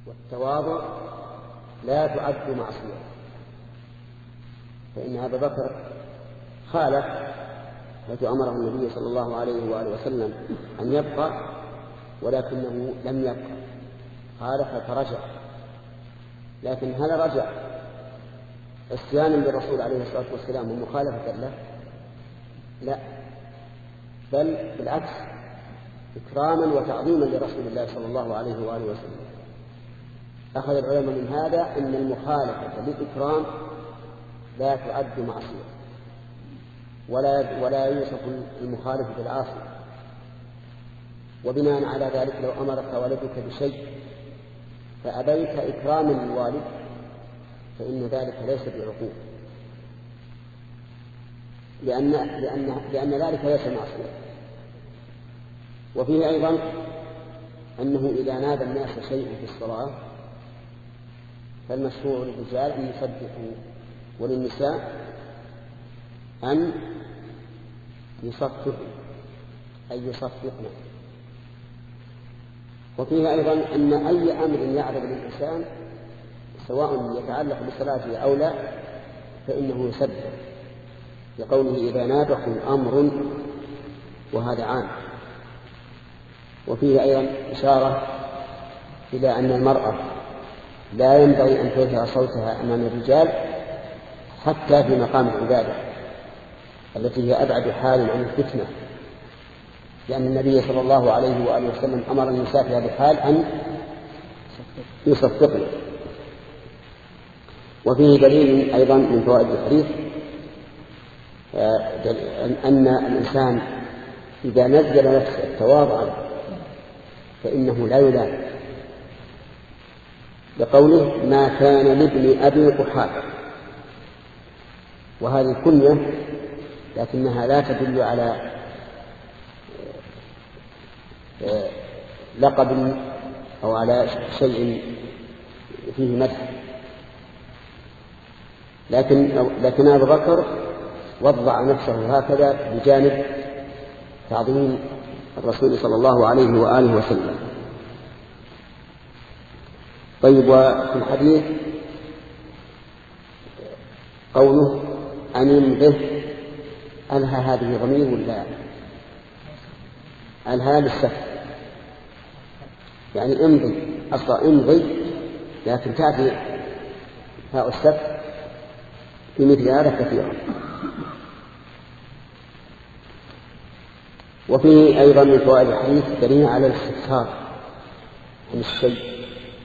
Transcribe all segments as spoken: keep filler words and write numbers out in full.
والتواضع لا تعد معصية، فإن أبا بكر خالف حيث أمره النبي صلى الله عليه وآله وسلم أن يبقى، ولكنه لم يبقى، خالف فرجع. لكن هل رجع عصيانا للرسول عليه الصلاة والسلام ومخالفة له؟ لا، بل بالعكس، إكراما وتعظيما لرسول الله صلى الله عليه وآله وسلم. أخذ العلماء من هذا أن المخالفة بالإكرام لا تعد معصية، ولا ولا يوصف المخالف بالعاصي. وبناء على ذلك لو أمرك والدك بشيء فأبيت إكراما للوالد فإن ذلك ليس بعقوق، لأن, لأن, لأن ذلك ليس معصية. وفيه أيضا أنه إذا نادى الناس شيء في الصلاة فالمشروع للرجال أن يسبحوا وللنساء أن يصفقوا أي يصفقن. وفيه أيضا أن أي أمر يعرض للإنسان سواء يتعلق بصلاته أو لا فإنه يسبح، لقوله إذا نادحوا أمر، وهذا عام. وفيه أيضا إشارة إلى أن المرأة لا ينبغي أن ترفع صوتها أمام الرجال حتى في مقام العبادة التي هي أبعد حال عن الفتنة، لأن النبي صلى الله عليه وآله وسلم أمر النساء في هذه الحال أن يصفقن. وفيه دليل أيضا من فوائد الحديث أن الإنسان إذا نزل نفسه تواضعا فإنه لا يلام، لقوله ما كان لابن أبي قحافة، وهذه كنية لكنها لا تدل على لقب أو على شيء فيه مدح، لكن لكن أبو بكر وضع نفسه هكذا بجانب تعظيم الرسول صلى الله عليه وآله وسلم. طيب، وفي الحديث قوله أن يمضه، ألها هذه ضمير ولا ألها للسفر؟ يعني امضي، أصلا امضي، لكن تأتي هاء السفر في مثل هذا كثيرا. وفيه أيضا من فوائد الحديث دليل على الاستفسار عن الشيء،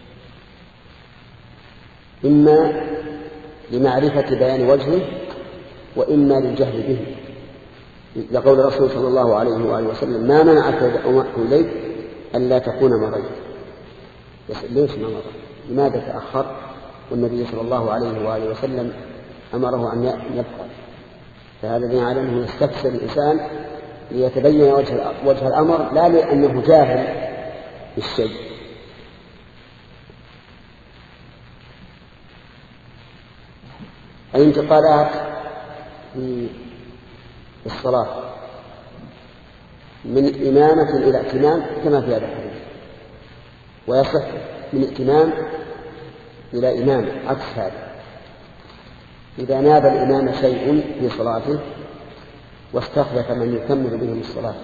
إما لمعرفة بيان وجهه وإما للجهل به، لقول الرسول صلى الله عليه وآله وسلم ما منعك إليك ألا تكون مضيت. ليش ما مضى؟ لماذا تأخر؟ والنبي صلى الله عليه وآله وسلم أمره أن يبقى. فهذا دليل على أنه يستفسر الإنسان ليتبين وجه, وجه الأمر، لا لأنه جاهل بالشيء. الانتقالات في الصلاة من إمامة إلى ائتمام كما في هذا الحديث، ويصح من ائتمام إلى إمام عكس هذا. إذا ناب الإمام شيء في صلاته واستخلف من يكمل بهم الصلاة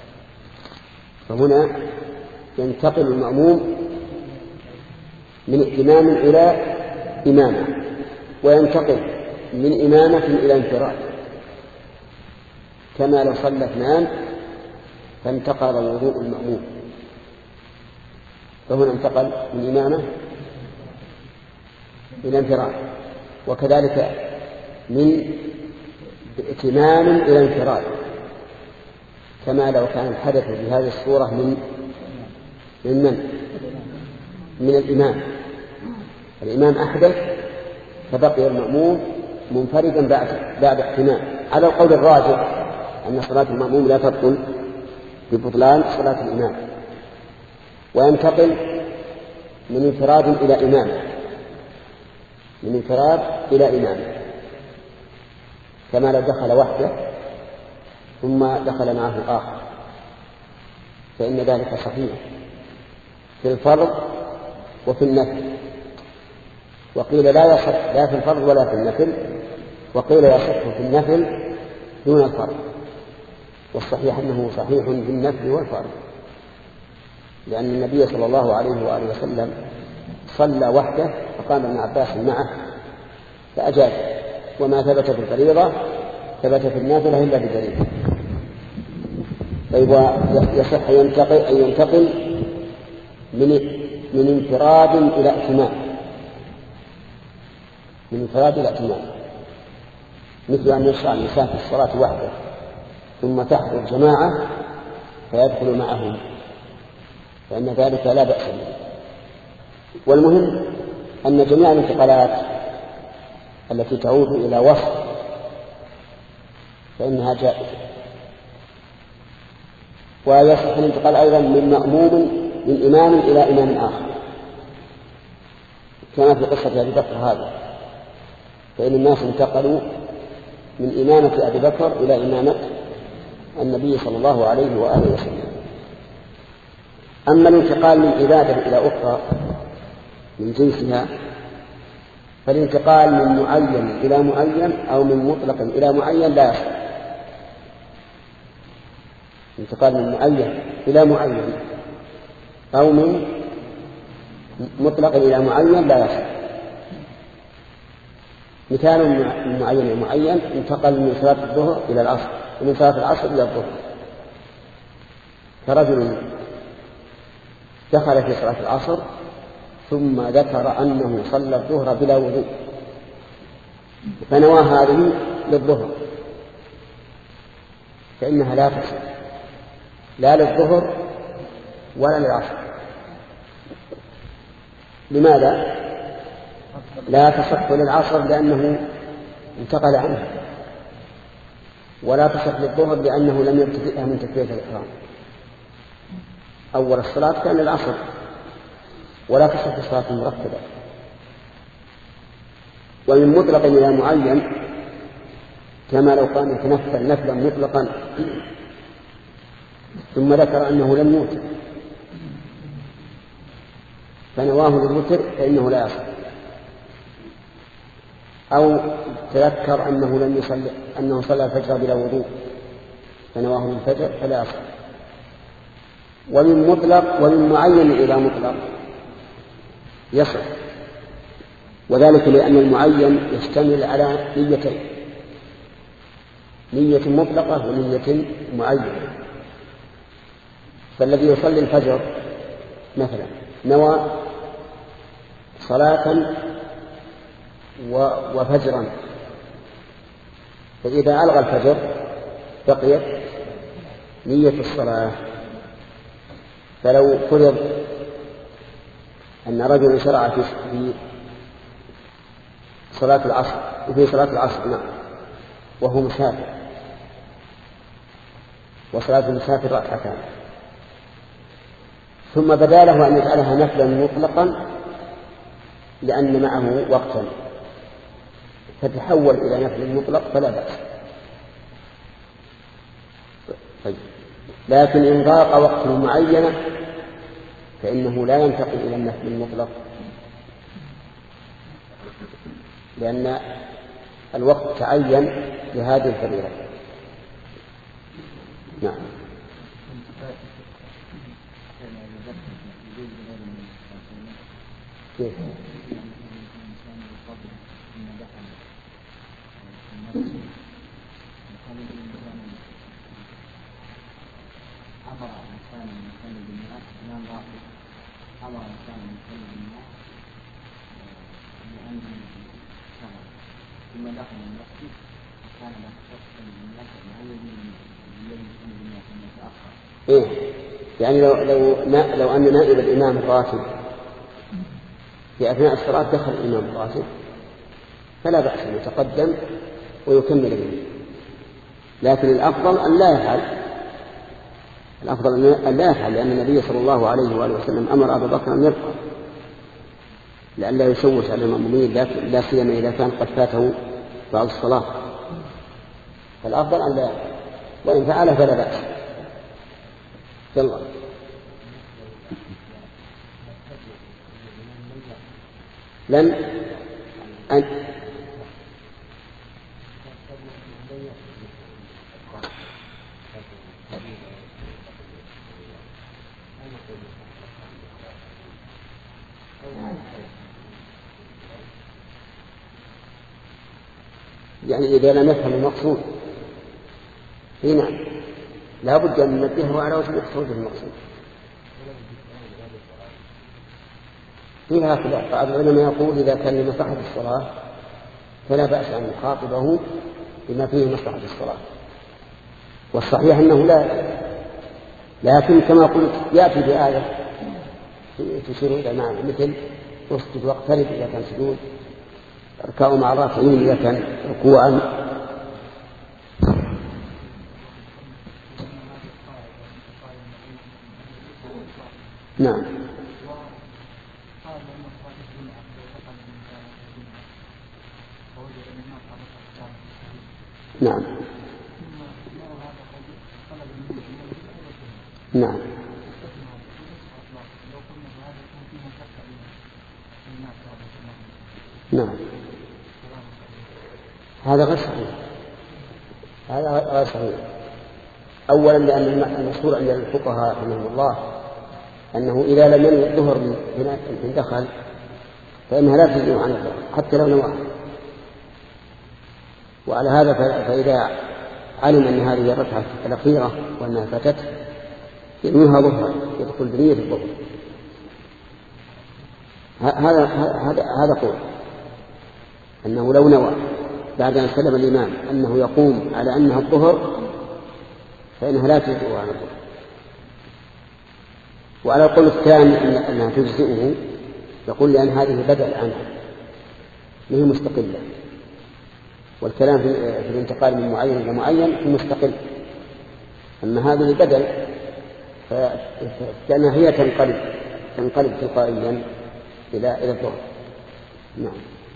فهنا ينتقل المأموم من ائتمام إلى إمامة، وينتقل من إمامة إلى انفراد، كما لو صلى اثنان فانتقل وضوء المأموم، فهنا انتقل من إمامة إلى انفراد، وكذلك من ائتمام إلى انفراد، كما لو كان الحدث بهذه الصورة من من من, من الإمام. الإمام أحدث فبقي المأموم منفردا بعد بعد احتمام، على القول الراجح أن صلاة المأموم لا تبطل ببطلان صلاة الإمام، وينتقل من انفراد إلى إمام، من انفراد إلى إمام، كما لو دخل وحده ثم دخل معه آخر، فإن ذلك صحيح. في الفرض وفي النفل، وقيل لا يصح لا في الفرض ولا في النفل، وقيل يصح في النفل دون الفرض، والصحيح أنه صحيح بالنفل والفرض، لأن النبي صلى الله عليه وآله وسلم صلى وحده فقام ابن عباس معه فأجاز، وما ثبت في الفريضة ثبت في النافلة إلا بدليل. طيب يصح ينتقل أن ينتقل من من انفراد إلى ائتمام، من انفراد إلى ائتمام، مثل أن يشرع الإنسان في الصلاة وحده ثم تحضر جماعة فيدخل معهم، فإن ذلك لا بأس به. والمهم أن جميع الانتقالات التي تعود إلى وصف فإنها جائزة. ويصح الانتقال أيضا من مأموم من إمام إلى إمام آخر، كما في قصة أبي بكر هذا، فإن الناس انتقلوا من إمامة أبي بكر إلى إمامة النبي صلى الله عليه وآله وسلم. أما الانتقال من عبادة إلى أخرى من جنسها، فالانتقال من معين إلى معين أو من مطلق إلى معين لا يصح. انتقال من معين إلى معين أو من مطلق إلى معين لا يصح. مثال من معين إلى معين: انتقل من صلاة الظهر إلى العصر، ومن صلاة العصر إلى الظهر، فرجل دخل في صلاة العصر ثم ذكر أنه صلى الظهر بلا وضوء، فنوى هذه للظهر، فإنها لا تصح لا للظهر ولا للعصر. لماذا لا تصح للعصر؟ لأنه انتقل عنه، ولا تصح للظهر لأنه لم يبتدئها من تكبيرة الإحرام. أول الصلاة كان للعصر، ولا تصح الصلاة المرتبة. ومن مطلق إلى معين كما لو كان يتنفل نفلا مطلقا ثم ذكر أنه لم يوتر فنواه للوتر فإنه لا يصح، أو تذكر أنه لم يصلي أنه صلى الفجر بلا وضوء فنواه للفجر فلا يصح. ومن مطلق ومن معين إلى مطلق يصح، وذلك لأن المعين يشتمل على نيتين: نية مطلقة ونية معينة. فالذي يصلي الفجر مثلا نوى صلاة وفجرا، فإذا ألغى الفجر بقيت نية الصلاة. فلو فرض أن رجل شرع في صلاة العصر وفي صلاة العصر نعم وهو مسافر، وصلاة المسافر ركعتان، ثم بدا له أن يجعلها نفلا مطلقا لأن معه وقتا فتحول إلى نفل مطلق فلا بأس. طيب. لكن إن ضاق وقت معينة فإنه لا ينتقل إلى النفل المطلق، لأن الوقت تعين لهذه الفريضة. نعم. كيف؟ إيه؟ يعني لو لو لو أن نائب الإمام الراتب في أثناء الصلاة دخل الإمام الراتب فلا بأس أن يتقدم ويكمل به، لكن الأفضل أن لا يفعل الأفضل أن لا يفعل لأن النبي صلى الله عليه وآله وسلم أمر أبا بكر أن يبقى لئلا يشوش على المأمومين، لا سيما إذا كان قد فاته بعض الصلاة، فالأفضل أن لا يفعل، وإن فعل فلا بأس. يلا. لن أن يعني إذا لم يفهم المقصود هنا لا بد أن ننبهه على وجه المقصود المقصود. فيها خلاف، بعض العلماء يقول إذا كان لمصلحة الصلاة فلا بأس أن يخاطبه بما فيه مصلحة الصلاة، والصحيح أنه لا، لكن كما قلت يأتي بآية تشير إلى معنى مثل اسجد واقترب إذا كان سجود، اركعوا مع الراكعين إذا كان ركوعا. نعم نعم نعم نعم هذا غير صحيح، هذا غير صحيح. أولا لأن المشهور عند الفقهاء رحمهم الله أنه إذا لم ينوي الظهر من دخل فإنها لا تجزئ عن الظهر حتى لو نواها. وعلى هذا فإذا علم أن هذه الركعة الأخيرة وأنها فاتته ينويها ظهرا يدخل بنية الظهر. هذا هذا هذا قول أنه لو نوى بعد أن سلم الإمام أنه يقوم على أنها الظهر فإنها لا تجزئ عن الظهر. وعلى القول الثاني أنها تجزئه يقول لأن هذه بدل عنها هي مستقلة، والكلام في الانتقال من معين إلى معين في مستقل، أما هذه بدل فإنها هي تنقلب تنقلب تلقائيا إلى إلى الظهر. نعم.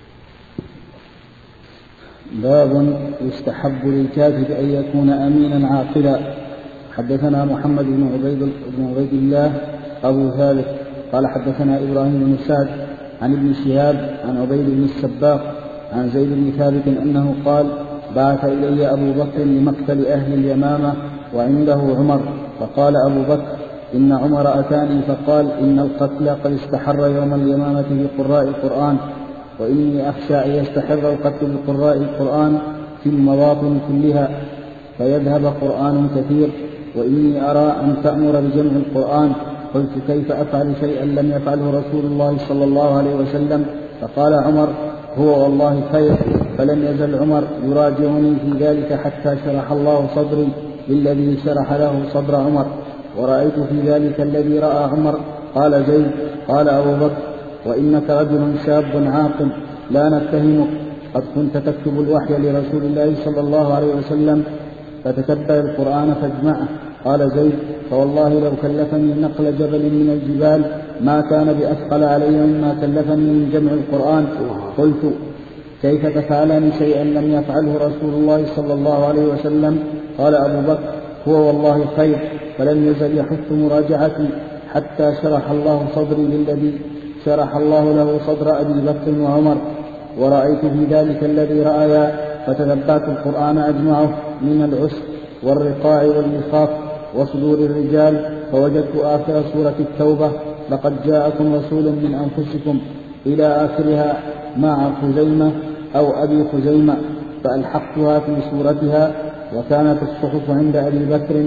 باب يستحب للكاتب أن يكون أمينا عاقلا. حدثنا محمد بن عبيد بن عبيد الله أبو ثالث قال حدثنا إبراهيم بن سعد عن ابن شهاب عن عبيد بن السباق عن زيد بن ثابت أنه قال بعث إلي أبو بكر لمقتل أهل اليمامة وعنده عمر، فقال أبو بكر إن عمر أتاني فقال إن القتل قد استحر يوم اليمامة بقراء القرآن، وإني أخشى أن يستحر القتل بقراء القرآن في المواطن كلها فيذهب قرآن كثير، وإني أرى أن تأمر بجمع القرآن. قلت كيف أفعل شيئا لم يفعله رسول الله صلى الله عليه وسلم؟ فقال عمر هو والله خير. فلم يزل عمر يراجعني في ذلك حتى شرح الله صدري للذي شرح له صدر عمر، ورأيت في ذلك الذي رأى عمر. قال زيد قال أبو بكر وإنك رجل شاب عاقل لا نتهمك، قد كنت تكتب الوحي لرسول الله صلى الله عليه وسلم فتتبع القرآن فاجمعه. قال زيد فوالله لو كلفني نقل جبل من الجبال ما كان بأثقل علي مما كلفني من جمع القرآن. قلت كيف تفعلني شيئا لم يفعله رسول الله صلى الله عليه وسلم؟ قال أبو بكر هو والله خير. فلم يزل يحث مراجعتي حتى شرح الله صدري للذي شرح الله له صدر أبي بكر وعمر، ورأيت في ذلك الذي رأيا فتتبعت القرآن أجمعه من العسر والرقاع واللخاف وصدور الرجال، فوجدت آخر سورة التوبة لقد جاءكم رسول من أنفسكم إلى آخرها مع خزيمة أو أبي خزيمة، فألحقتها في سورتها. وكانت الصحف عند أبي بكر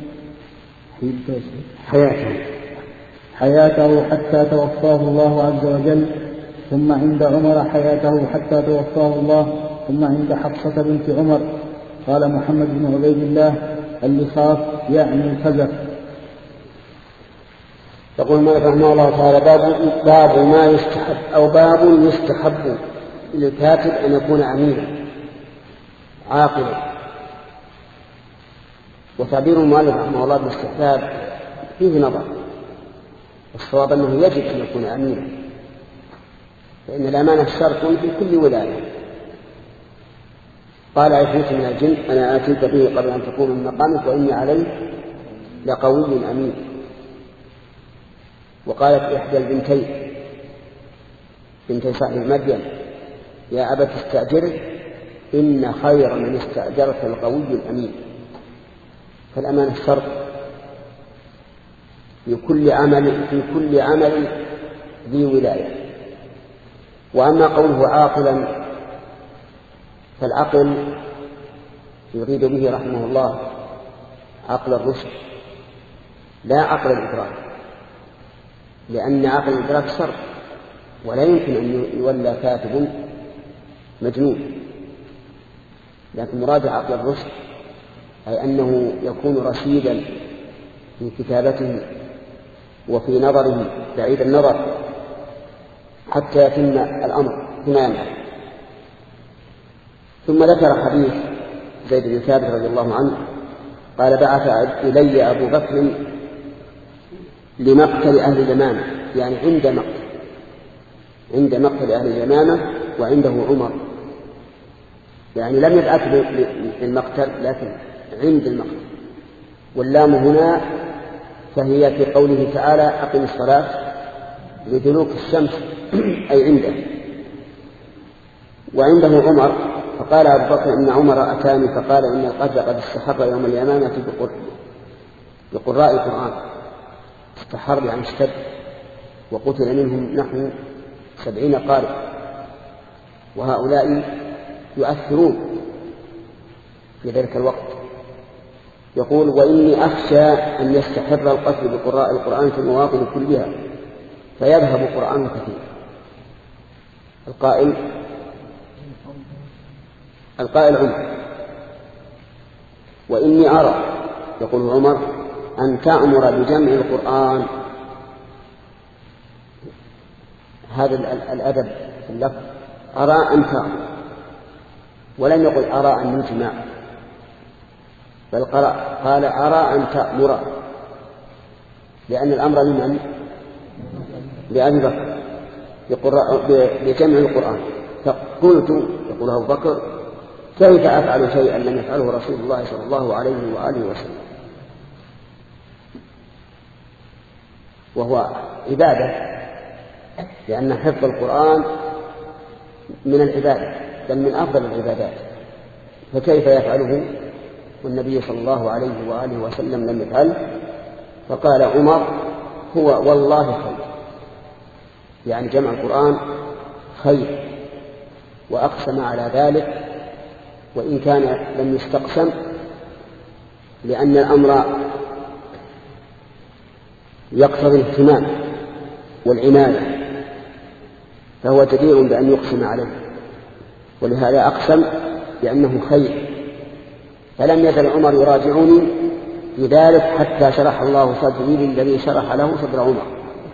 حياته حياته حتى توفاه الله عز وجل، ثم عند عمر حياته حتى توفاه الله، ثم عند حفصة بنت عمر. قال محمد بن عبيد الله اللخاف يعني الخزف. يقول مالك رحمه الله تعالى باب, باب ما يستحب أو باب يستحب للكاتب أن يكون أمينا عاقلا. وتعبير المؤلف رحمه الله بالاستحباب فيه نظر، والصواب أنه يجب أن يكون أمينا، فإن الأمانة شرط في كل ولاية. قال عفريت من الجن أنا آتيك به قبل أن تقوم من مقامك وإني عليه لقوي أمين. وقالت إحدى البنتين بنت صاحب مدين يا أبت استأجره إن خير من استأجرت القوي الأمين. فالأمانة شرط في كل عمل في كل عمل ذي ولاية. وأما قوله عاقلا فالعقل يريد به رحمه الله عقل الرشد لا عقل الإدراك، لأن عقل الإدراك شرط ولا يمكن أن يولى كاتب مجنون، لكن مراد عقل الرشد أي أنه يكون رشيدا في كتابته وفي نظره بعيد النظر حتى يتم الأمر تماما. ثم ذكر حديث زيد بن ثابت رضي الله عنه قال بعث إلي أبو بكر لمقتل أهل اليمامة، يعني عند مقتل عند مقتل أهل اليمامة وعنده عمر، يعني لم يبعث للمقتل لكن عند المقتل. واللام هنا فهي في قوله تعالى أقم الصلاة لدلوك الشمس أي عنده. وعنده عمر فقال أبو بكر إن عمر أتاني فقال إن القتل قد استحر يوم اليمامة بقراء القرآن. استحر يعني اشتد، وقتل منهم نحو سبعين قارئ، وهؤلاء يؤثرون في ذلك الوقت. يقول وإني أخشى أن يستحر القتل بقراء القرآن في المواطن كلها فيذهب قرآن كثير. القائل القائل عمر. وإني أرى يقول عمر أن تأمر بجمع القرآن. هذا الأدب في اللفظ أرى أن تأمر، ولم يقل أرى أن يجمع، بل قال أرى أن تأمر، لأن الأمر لمن؟ لأبي بكر بجمع القرآن. فقلت يقول أبو بكر كيف أفعل شيئا لم يفعله رسول الله صلى الله عليه وآله وسلم، وهو عبادة، لأن حفظ القرآن من العبادة بل من أفضل العبادات، فكيف يفعله والنبي صلى الله عليه وآله وسلم لم يفعله؟ فقال عمر هو والله خير، يعني جمع القرآن خير، وأقسم على ذلك وإن كان لم يستقسم، لأن الأمر يقتضي الاهتمام والعناية، فهو جدير بأن يقسم عليه، ولهذا أقسم بأنه خير. فلم يزل عمر يراجعني في ذلك حتى شرح الله صدري للذي شرح له صدر عمر،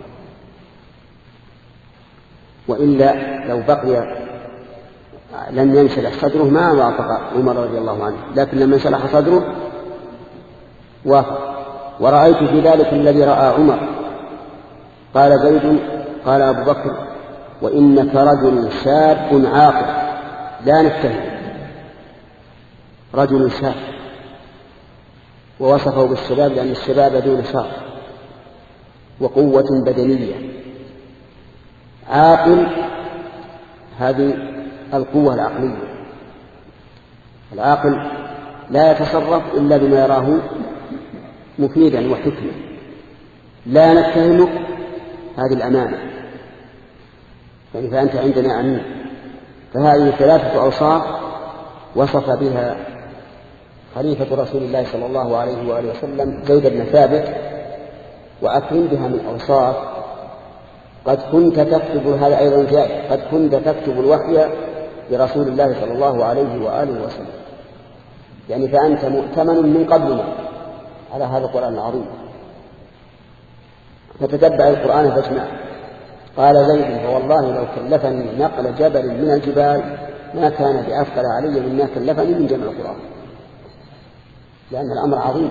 وإلا لو بقي لم ينشرح صدره ما وافق عمر رضي الله عنه، لكن لما انشرح صدره وافق. ورأيت في ذلك الذي رأى عمر. قال زيد قال أبو بكر وإنك رجل شاب عاقل لا نتهم. رجل شاب، ووصفه بالشباب لأن الشباب دون شر وقوة بدنية. عاقل هذه القوة العقلية. العاقل لا يتصرف إلا بما يراه مفيدا وحكمة. لا نتهمك هذه الأمانة، يعني فأنت عندنا أمين. فهذه ثلاثة أوصاف وصف بها خليفة رسول الله صلى الله عليه وآله وسلم زيد بن ثابت، وأكرم بها من أوصاف. قد كنت تكتب هذا أيضا زيادة، قد كنت تكتب الوحي برسول الله صلى الله عليه وآله وسلم، يعني فأنت مؤتمن من قبلنا على هذا القرآن العظيم، فتتبع القرآن فاجمع. قال زيد فوالله لو كلفني نقل جبل من الجبال ما كان بأثقل علي مما كلفني من جمع القرآن، لأن الأمر عظيم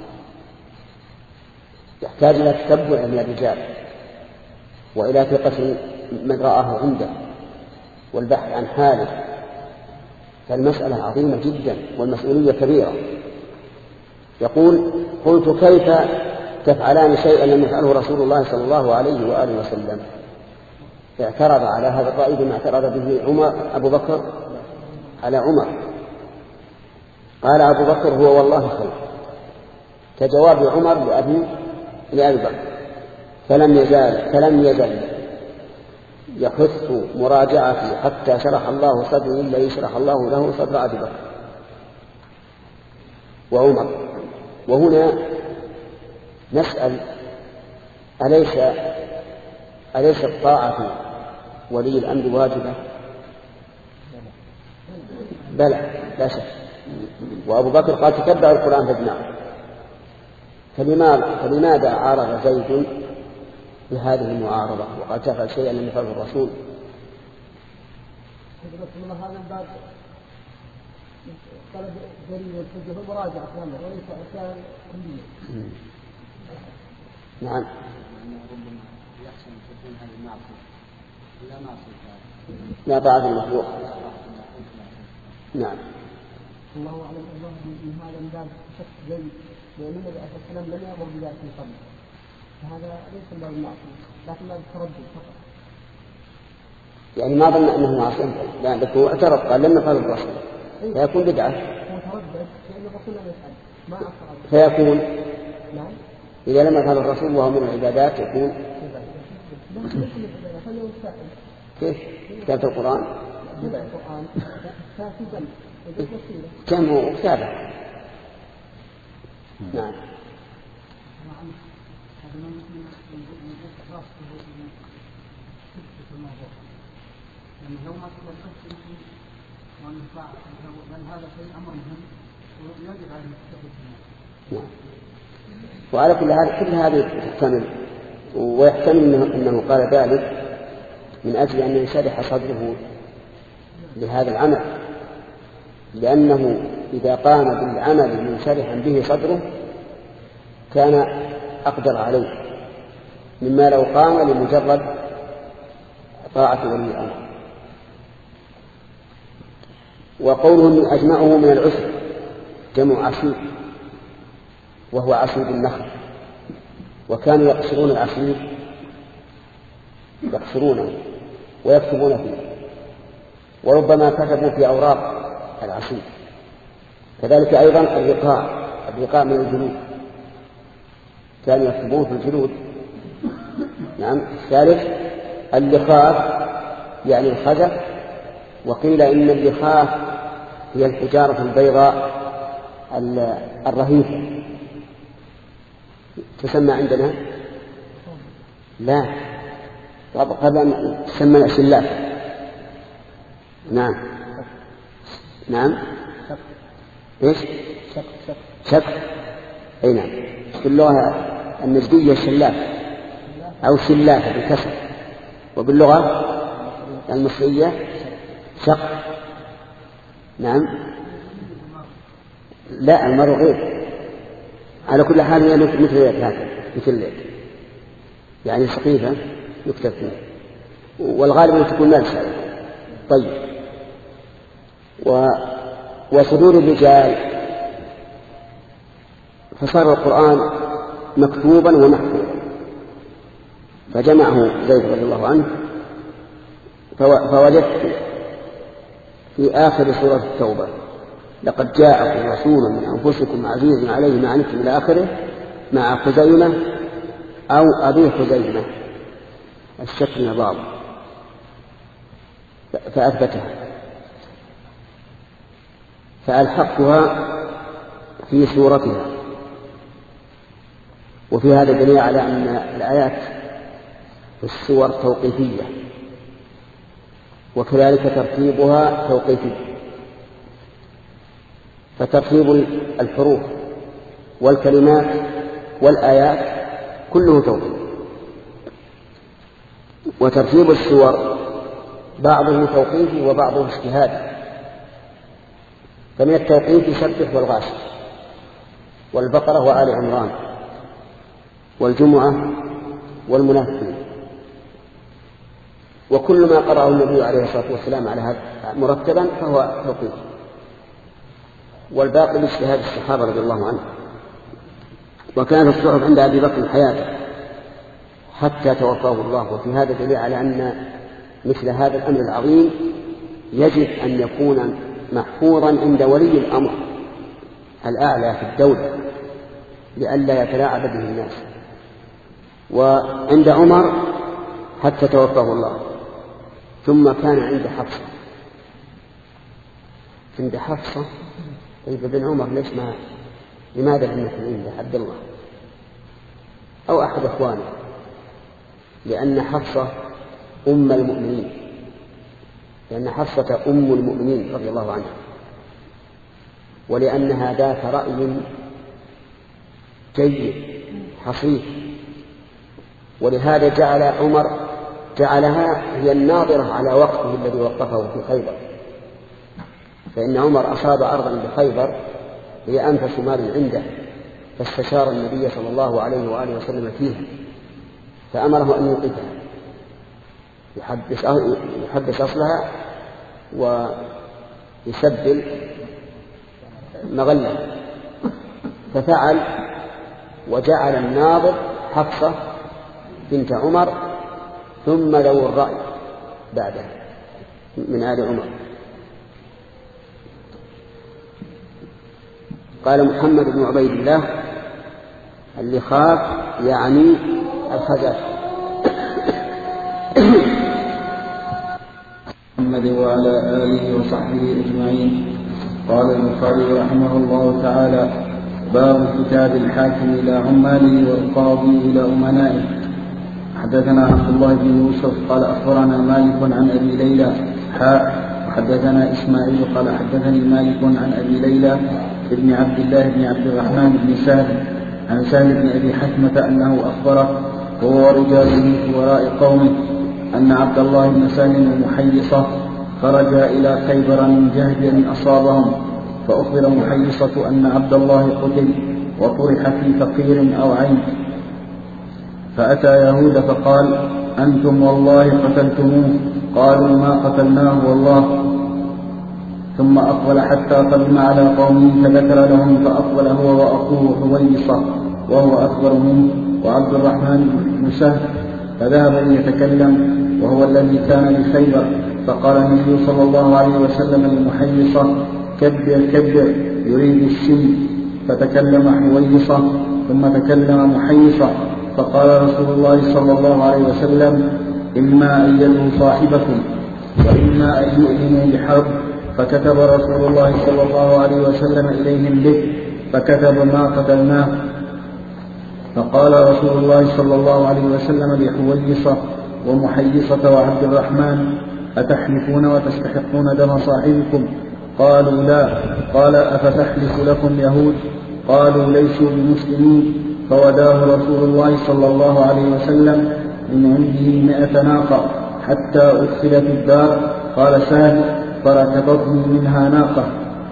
يحتاج إلى تتبع من الرجال وإلى ثقة من رآه عنده والبحث عن حاله. فالمسألة عظيمة جدا والمسؤولية كبيرة. يقول قلت كيف تفعلان شيئا لم يفعله رسول الله صلى الله عليه وآله وسلم؟ اعترض على هذا الرأي بما اعترض به عمر أبو بكر على عمر. قال أبو بكر هو والله خير، كجواب عمر لأبي لأبي بكر، فلم يزال فلم يزل يحث مراجعتي حتى شرح الله صدري الذي شرح الله له صدر أبي بكر وعمر. وهنا نسأل: أليس أليس الطاعة ولي الأمر واجبة؟ بلى لا شك. وأبو بكر قال: تتبع القرآن فاجمعه. فلماذا فلماذا عارض زيد بهذه المعارضة وقد تفعل شيئا لم يفعله الرسول؟ هذا باب طلب دليل والحجة ومراجعة كاملة وليس أشياء كلية. نعم. يحسن تكون هذه المعصية لا معصية لا بعد المخلوق. نعم. الله أعلم. الله من هذا الباب شك زيد لأن النبي عليه الصلاة والسلام لم يأمر بذلك من قبل، فهذا ليس باب المعصية لكن باب التردد فقط. يعني ما ظن أنه معصية، لا لكن اعترض قال لم يفعل الرسول فيكون بدعة. هو تردد لأن الرسول لم يفعل ما أفعل فيكون نعم. إذا لم يفعل الرسول وهو من العبادات يكون كيف؟ كتابة القرآن كم هو كتابة. نعم. نعم. وعلى كل هذا كل هذه تحتمل، ويحتمل إنه, إنه قال ذلك من أجل أن ينشرح صدره لهذا العمل، لأنه إذا قام بالعمل منشرحا به صدره كان أقدر عليه مما لو قام لمجرد طاعة ولي الأمر. وقوله أجمعه من العسر جمع عسير وهو عسير النخل، وكانوا يقصرون العسير يقصرونه ويكتبون فيه، وربما كتبوا في أوراق العسير. كذلك أيضا الرقاع الرقاع من الجلود كانوا يكتبون في الجلود. نعم. الثالث اللخاف يعني الخزف، وقيل إن اللخاف هي الحجارة البيضاء الرهيفة تسمى عندنا لا قبل أن تسمى سلاف. نعم. نعم. إيش؟ شك. أي نعم. في اللغة النجدية سلاف أو سلافة بالكسر، وباللغة المصرية شق. نعم. لا المرء غير. على كل حال هي مثل هذا مثل يعني سقيفة يكتب فيه، والغالب أن تكون ملسة. طيب. و... وصدور الرجال فصار القرآن مكتوبا ومحفوظا، فجمعه زيد رضي الله عنه فوجدت في آخر سورة التوبة: لقد جاءكم رسول من أنفسكم عزيز عليه ما عنتم إلى آخره، مع خزيمة أو أبي خزيمة الشك بعض فأثبتها، فألحقتها في سورتها. وفي هذا دليل على أن الآيات في السور توقيفية، وكذلك ترتيبها توقيفي، فترتيب الحروف والكلمات والآيات كله توقيف، وترتيب السور بعضه توقيفي وبعضه اجتهادي. فمن التوقيف سبح والغاشية والبقرة وآل عمران والجمعة والمنافقين، وكل ما قرأه النبي عليه الصلاة والسلام على هذا مرتبا فهو توقيف، والباقي لاجتهاد الصحابة رضي الله عنهم. وكانت الصحف عند أبي بكر حياته حتى توفاه الله، وفي هذا دليل على أن مثل هذا الأمر العظيم يجب أن يكون محفوظا عند ولي الأمر الأعلى في الدولة لئلا يتلاعب به الناس. وعند عمر حتى توفاه الله. ثم كان عند حفصة عند حفصة طيب ابن عمر ليش ما لماذا لم يكن عنده عبد الله أو أحد أخوانه؟ لأن حفصة أم المؤمنين لأن حفصة أم المؤمنين رضي الله عنها، ولأنها ذات رأي جيد حصيف، ولهذا جعل عمر جعلها هي الناظرة على وقته الذي وقفه في خيبر، فإن عمر أصاب أرضا بخيبر هي أنفس مال عنده، فاستشار النبي صلى الله عليه وآله وسلم فيها فأمره أن يوقفها يحبس أصلها ويسبل مغلة، ففعل وجعل الناظر حفصة بنت عمر ثم ذو الرأي بعدها من آل عمر. قال محمد بن عبيد الله اللي خاف يعني الخزاف. محمد وعلى آله وصحبه أجمعين. قال البخاري رحمه الله تعالى: باب كتاب الحاكم إلى عماله والقاضي إلى أمنائه. حدثنا عبد الله بن يوسف قال أخبرنا مالك عن أبي ليلى حاء وحدثنا إسماعيل قال حدثني مالك عن أبي ليلى ابن عبد الله بن عبد الرحمن بن سهل عن سهل بن أبي حكمة أنه أخبره هو ورجاله في وراء قومه أن عبد الله بن سهل ومحيصة خرجا إلى خيبر من جهد أصابهم، فأخبر محيصة أن عبد الله قتل وطرح في فقير أو عين، فأتى يهود فقال: أنتم والله قتلتموه. قالوا: ما قتلناه والله. ثم أقبل حتى قدم على قومه فذكر لهم، فأقبل هو وأخوه حويصة وهو أكبر منه وعبد الرحمن بن سهل، فذهب ليتكلم وهو الذي كان بخيبر، فقال النبي صلى الله عليه وسلم لمحيصة: كبر كبر يريد السن، فتكلم حويصة ثم تكلم محيصة، فقال رسول الله صلى الله عليه وسلم: إما أن يلوا صاحبكم وإما أن يؤذنوا بحرب، فكتب رسول الله صلى الله عليه وسلم إليهم به، فكتب: ما قتلناه. فقال رسول الله صلى الله عليه وسلم لحويصة ومحيصة وعبد الرحمن: أتحلفون وتستحقون دم صاحبكم؟ قالوا: لا. قال: أفتحلف لكم يهود؟ قالوا: ليسوا بمسلمين. فوداه رسول الله صلى الله عليه وسلم من عنده مئة ناقة حتى أدخلت الدار. قال سهل: فركبتني منها ناقة.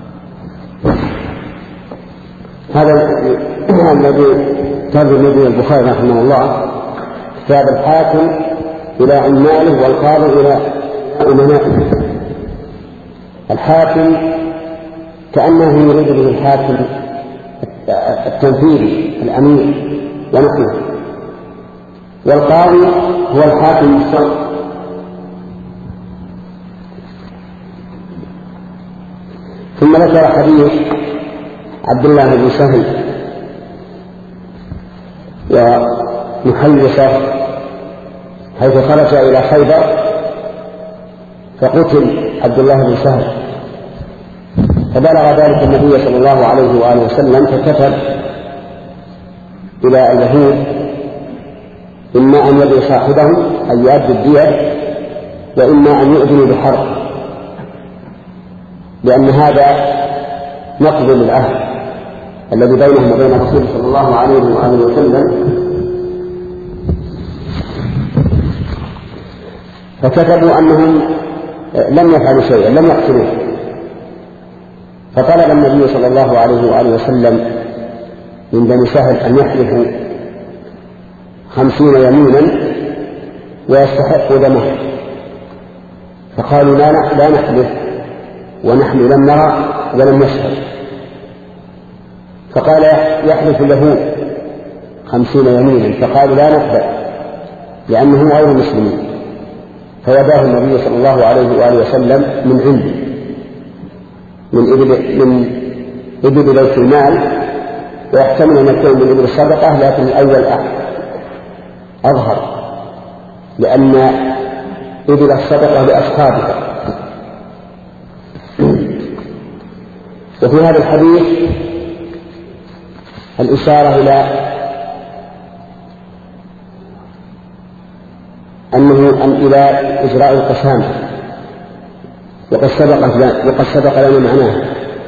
هذا الذي ترجم به البخاري رحمه الله كتاب الحاكم إلى عماله والقاضي إلى أمنائه. الحاكم كأنه يريد به الحاكم التنفيذي الأمير ونحوه، والقاضي هو الحاكم الشرعي. ثم ذكر حديث عبد الله بن سهل ومحيصة حيث خرج إلى خيبر فقتل عبد الله بن سهل، فبلغ ذلك النبي صلى الله عليه وآله وسلم، فكتب إلى اليهود: إما أن يبي صاحبهم أن يؤدي الدية، وإما أن يؤذنوا بحرب، لأن هذا نقض للعهد الذي بينهم وبين الرسول صلى الله عليه وآله وسلم. فكتبوا أنهم لم يفعلوا شيئا، لم يقتلوه. فطلب النبي صلى الله عليه وآله وسلم من بني سهل أن يحلفوا خمسين يمينا ويستحقوا دمه، فقالوا: لا نحلف ونحن لم نرى ولم نشهد. فقال: يحلف له خمسين يمينا، فقالوا: لا نقبل لأنهم غير مسلمين. فوداه النبي صلى الله عليه وآله وسلم من عنده من إبل من إبل بيت المال، ويحتمل أن يكون من إبل الصدقة، لكن الأول أظهر لأن إبل الصدقة لأصحابها. وفي هذا الحديث الإشارة إلى أنه أن إلى إجراء القسامة، وقد سبق وقد سبق لنا معناه.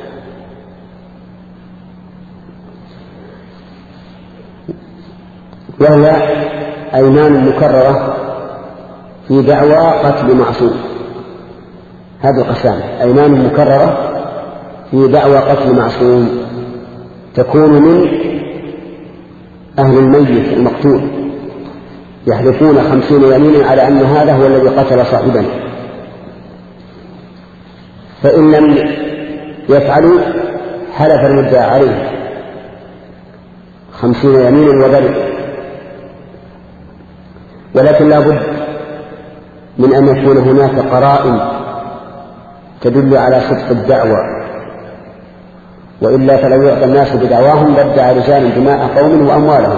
وهي أيمان مكررة في دعوى قتل معصوم. هذه القسامة أيمان مكررة في دعوى قتل معصوم، تكون من أهل الميت المقتول، يحلفون خمسين يمينا على أن هذا هو الذي قتل صاحبا، فإن لم يفعلوا حلف المدعى عليه خمسين يمينا وبرئ. ولكن لا بد من أن يكون هناك قرائن تدل على صدق الدعوى، وإلا فلو يعطى الناس بدعواهم لادعى رجال دماء قوم وأموالهم.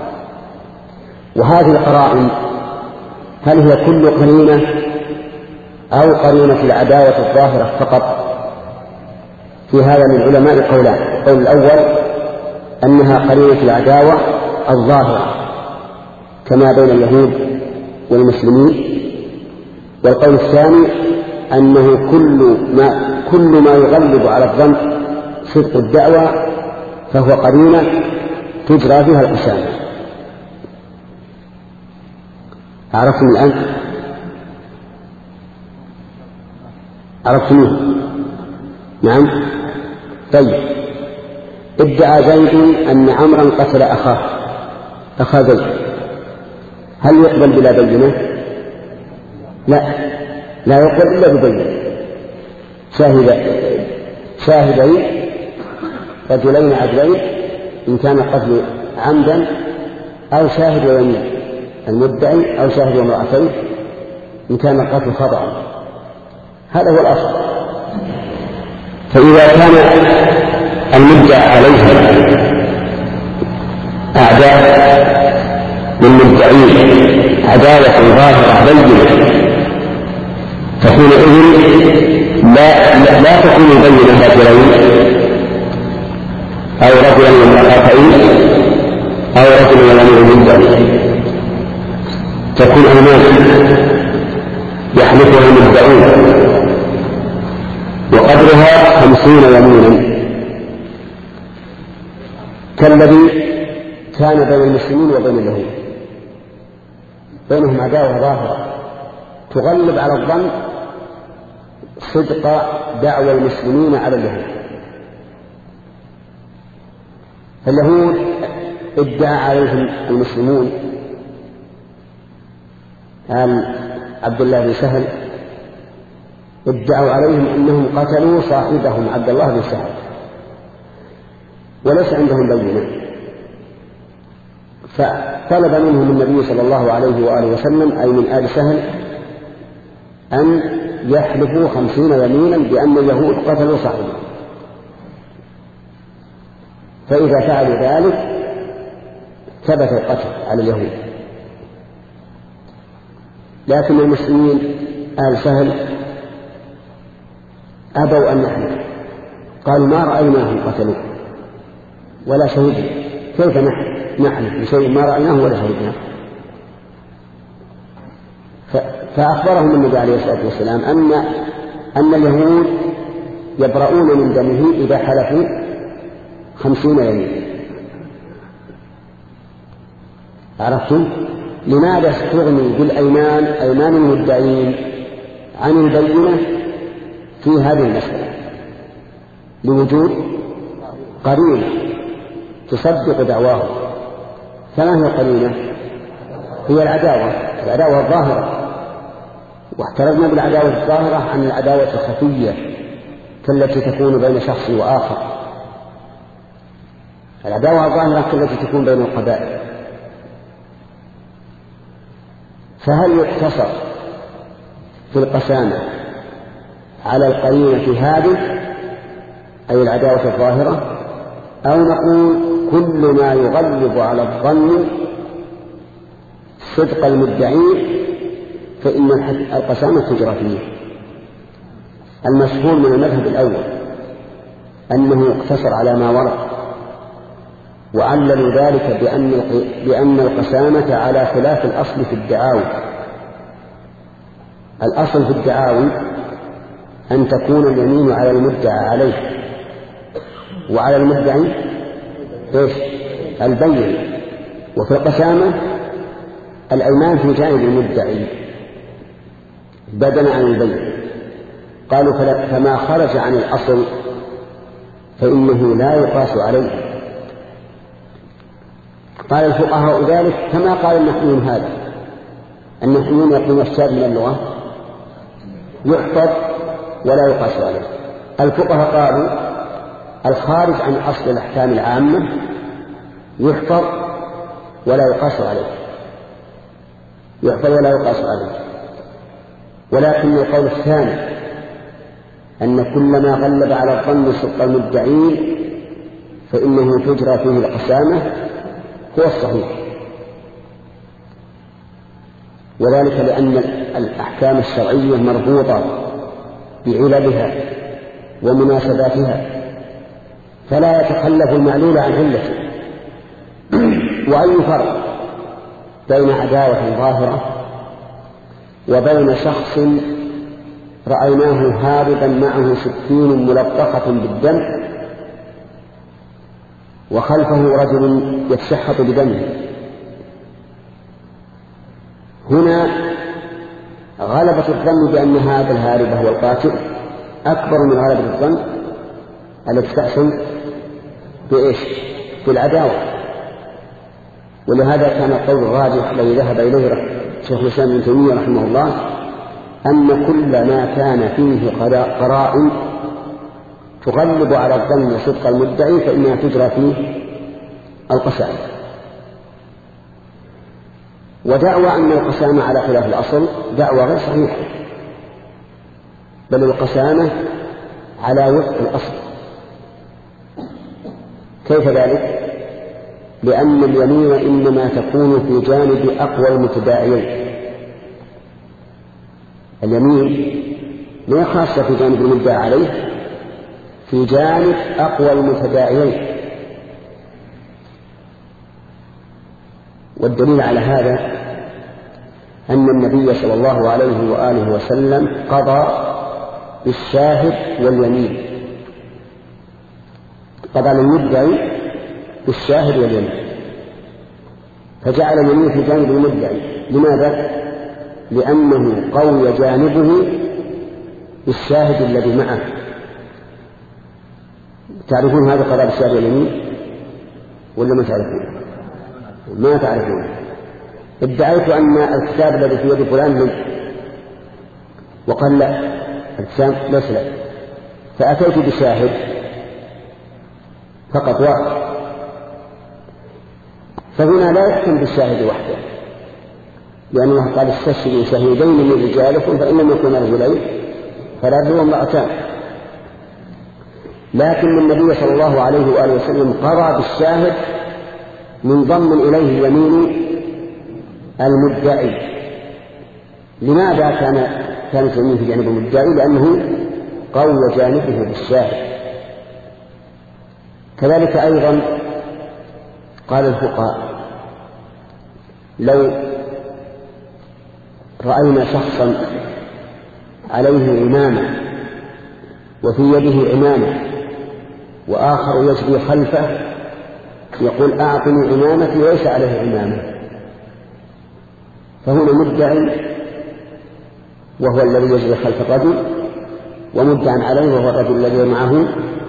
وهذه القرائن هل هي كل قرينة أو قرينة العداوة الظاهرة فقط؟ في هذا من العلماء قولان: القول الأول أنها قرينة العداوة الظاهرة كما بين اليهود والمسلمين، والقول الثاني أنه كل ما, كل ما يغلب على الظن صدق الدعوة فهو قرينة تجرى فيها القسامة. عرفتم الآن؟ عرفتموه؟ نعم. طيب، ادعى زيد أن عمرا قتل أخاه أخا زيد، هل يقبل بلا بينة؟ لا، لا يقبل إلا ببينة. شاهد شاهدين رجلين عدلين إن كان القتل عمدا، أو شاهد ويمين المدعي، أو شاهد وامرأتين إن كان القتل خطأ. هذا هو الأصل. فإذا كان المدعى عليه أعداء للمدعين عداوة ظاهرة بينة، فحينئذ لا, لا, لا تكون بينة رجلين أو رجلا وامرأتين أو رجل وامرأة مدعي، تكون أيمان يحلفها المدعون وقدرها خمسين يمينا، كالذي كان بين المسلمين وبين اليهود، بينهم عداوة ظاهرة تغلب على الظن صدق دعوى المسلمين على اليهود. فاليهود ادعى عليهم المسلمون آل عبد الله بن سهل، ادعوا عليهم أنهم قتلوا صاحبهم عبد الله بن سهل، وليس عندهم بينة، فطلب منهم النبي صلى الله عليه وآله وسلم أي من آل سهل أن يحلفوا خمسين يمينا بأن اليهود قتلوا صاحبهم، فإذا فعلوا ذلك ثبت القتل على اليهود. لكن المسلمين آل سهل أبوا أن يحلفوا، قالوا ما رأيناهم قتلوا ولا شهدنا، كيف نحلف بشيء ما رأيناه ولا شهدناه؟ فأخبرهم النبي عليه الصلاة والسلام أن أن اليهود يبرؤون من دمه إذا حلفوا خمسين يمين. عرفتم لماذا استغني بالأيمان أيمان المدعين عن البينة في هذه المسألة؟ لوجود قرينة تصدق دعواه. فما هي القرينة؟ هي العداوة العداوة الظاهرة، واحترزنا بالعداوة الظاهرة عن العداوة الخفية كالتي تكون بين شخص وآخر. العداوة الظاهرة كالتي تكون بين القبائل. فهل يقتصر في القسامة على القرينة هذه أي العداوة الظاهرة، أو نقول كل ما يغلب على الظن صدق المدعين فإن القسامة تجرى فيه. المشهور من المذهب الأول أنه اقتصر على ما ورد، وعللوا ذلك بأن بأن القسامة على خلاف الأصل في الدعاوى. الأصل في الدعاوى أن تكون اليمين على المدعى عليه، وعلى المدعي إيش؟ البين. وفي القسامة الأيمان في جانب المدعي بدلا عن البين. قالوا فما خرج عن الأصل فإنه لا يقاس عليه. قال الفقهاء ذلك كما قال النحويون هذا. النحويون يقولون الشاذ من اللغة يحفظ ولا يقاس عليه. الفقهاء قالوا الخارج عن أصل الأحكام العامة يحفظ ولا يقاس عليه، يحفظ ولا يقاس عليه. ولكن القول الثاني أن كل ما غلب على الظن صدق المدعين فإنه تجرى فيه القسامة هو الصحيح، وذلك لأن الأحكام الشرعية مربوطة بعللها ومناسباتها، فلا يتخلف المعلول عن علته. وأي فرق بين عداوة ظاهرة وبين شخص رأيناه هاربا معه سكين ملطخة بالدم وخلفه رجل يتشحط بدمه؟ هنا غلبة الظن بأن هذا الهارب هو القاتل أكبر من غلبة الظن التي تحصل بإيش؟ بالعداوة. ولهذا كان القول الراجح الذي ذهب إليه شيخ الإسلام ابن تيمية رحمه الله أن كل ما كان فيه قرائن تغلب على الظن صدق المدعي فإنها تجرى فيه القسامة. ودعوى أن القسامة على خلاف الأصل دعوى غير صحيحة، بل القسامة على وفق الأصل. كيف ذلك؟ لأن اليمين إنما تكون في جانب أقوى المتداعيين. اليمين لا خاصة في جانب المدعى عليه، في جانب أقوى المتداعيين. والدليل على هذا أن النبي صلى الله عليه وآله وسلم قضى بالشاهد واليمين، قضى للمدعي بالشاهد واليمين، فجعل اليمين في جانب المدعي. لماذا؟ لأنه قوي جانبه بالشاهد الذي معه. تعرفون هذا قضاء بالشاهد واليمين ولا ما تعرفون؟ ما تعرفون. ادعيت أن الكتاب الذي في يد فلان لي، وقال لا الكتاب ليس لك، فأتيت بشاهد فقط واحد، فهنا لا يحكم بالشاهد وحده، لأن الله قال استشهدوا شهيدين من رجالكم فإن لم يكونا رجلين فرجل وامرأتان. لكن النبي صلى الله عليه وآله وسلم قضى بالشاهد منضم إليه يمين المدعي. لماذا كان كانت اليمين في جانب المدعي؟ لأنه قوي جانبه بالشاهد. كذلك أيضا قال الفقهاء لو رأينا شخصا عليه عمامة وفي يده عمامة وآخر يجري خلفه يقول أعطني عمامتي وليس عليه عمامة، فهنا مدعي وهو الذي يجري خلف الرجل، ومدعى عليه وهو الرجل الذي معه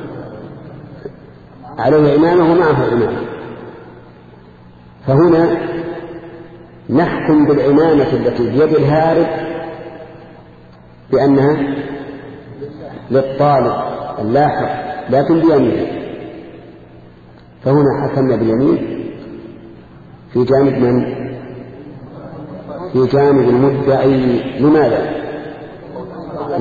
عليه عمامة ومعه عمامة. فهنا نحكم بالعمامة التي بيد الهارب بأنها للطالب اللاحق لكن بيمينه، فهنا حكمنا باليمين في جانب من؟ في جانب المدعي. لماذا؟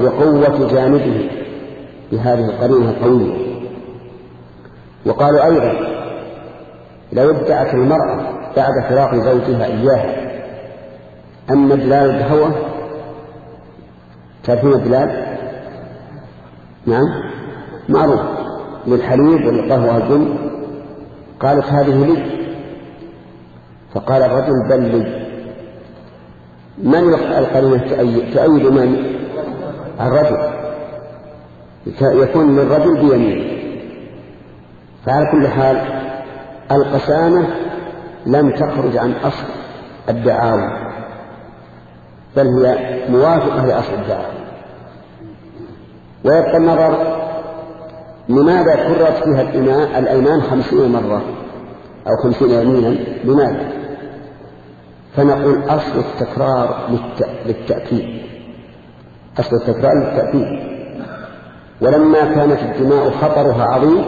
لقوة جانبه بهذه القرينة القوية. وقالوا أيضا لو ادعت المرأة بعد فراق زوجها إياها أن دلال القهوة، تعرفون الدلال؟ نعم معروف، للحليب والقهوة البن، قالت هذه لي، فقال الرجل بل لي. من القرينة تؤيد من؟ الرجل، يكون للرجل بيمين. فعلى كل حال القسامة لم تخرج عن أصل الدعاوى، بل هي موافقة لأصل الدعاوى. ويبقى النظر لماذا كررت فيها الأيمان خمسين مرة أو خمسين يمينا؟ لماذا؟ فنقول أصل التكرار للتأكيد، أصل التكرار للتأكيد. ولما كانت الدماء خطرها عظيم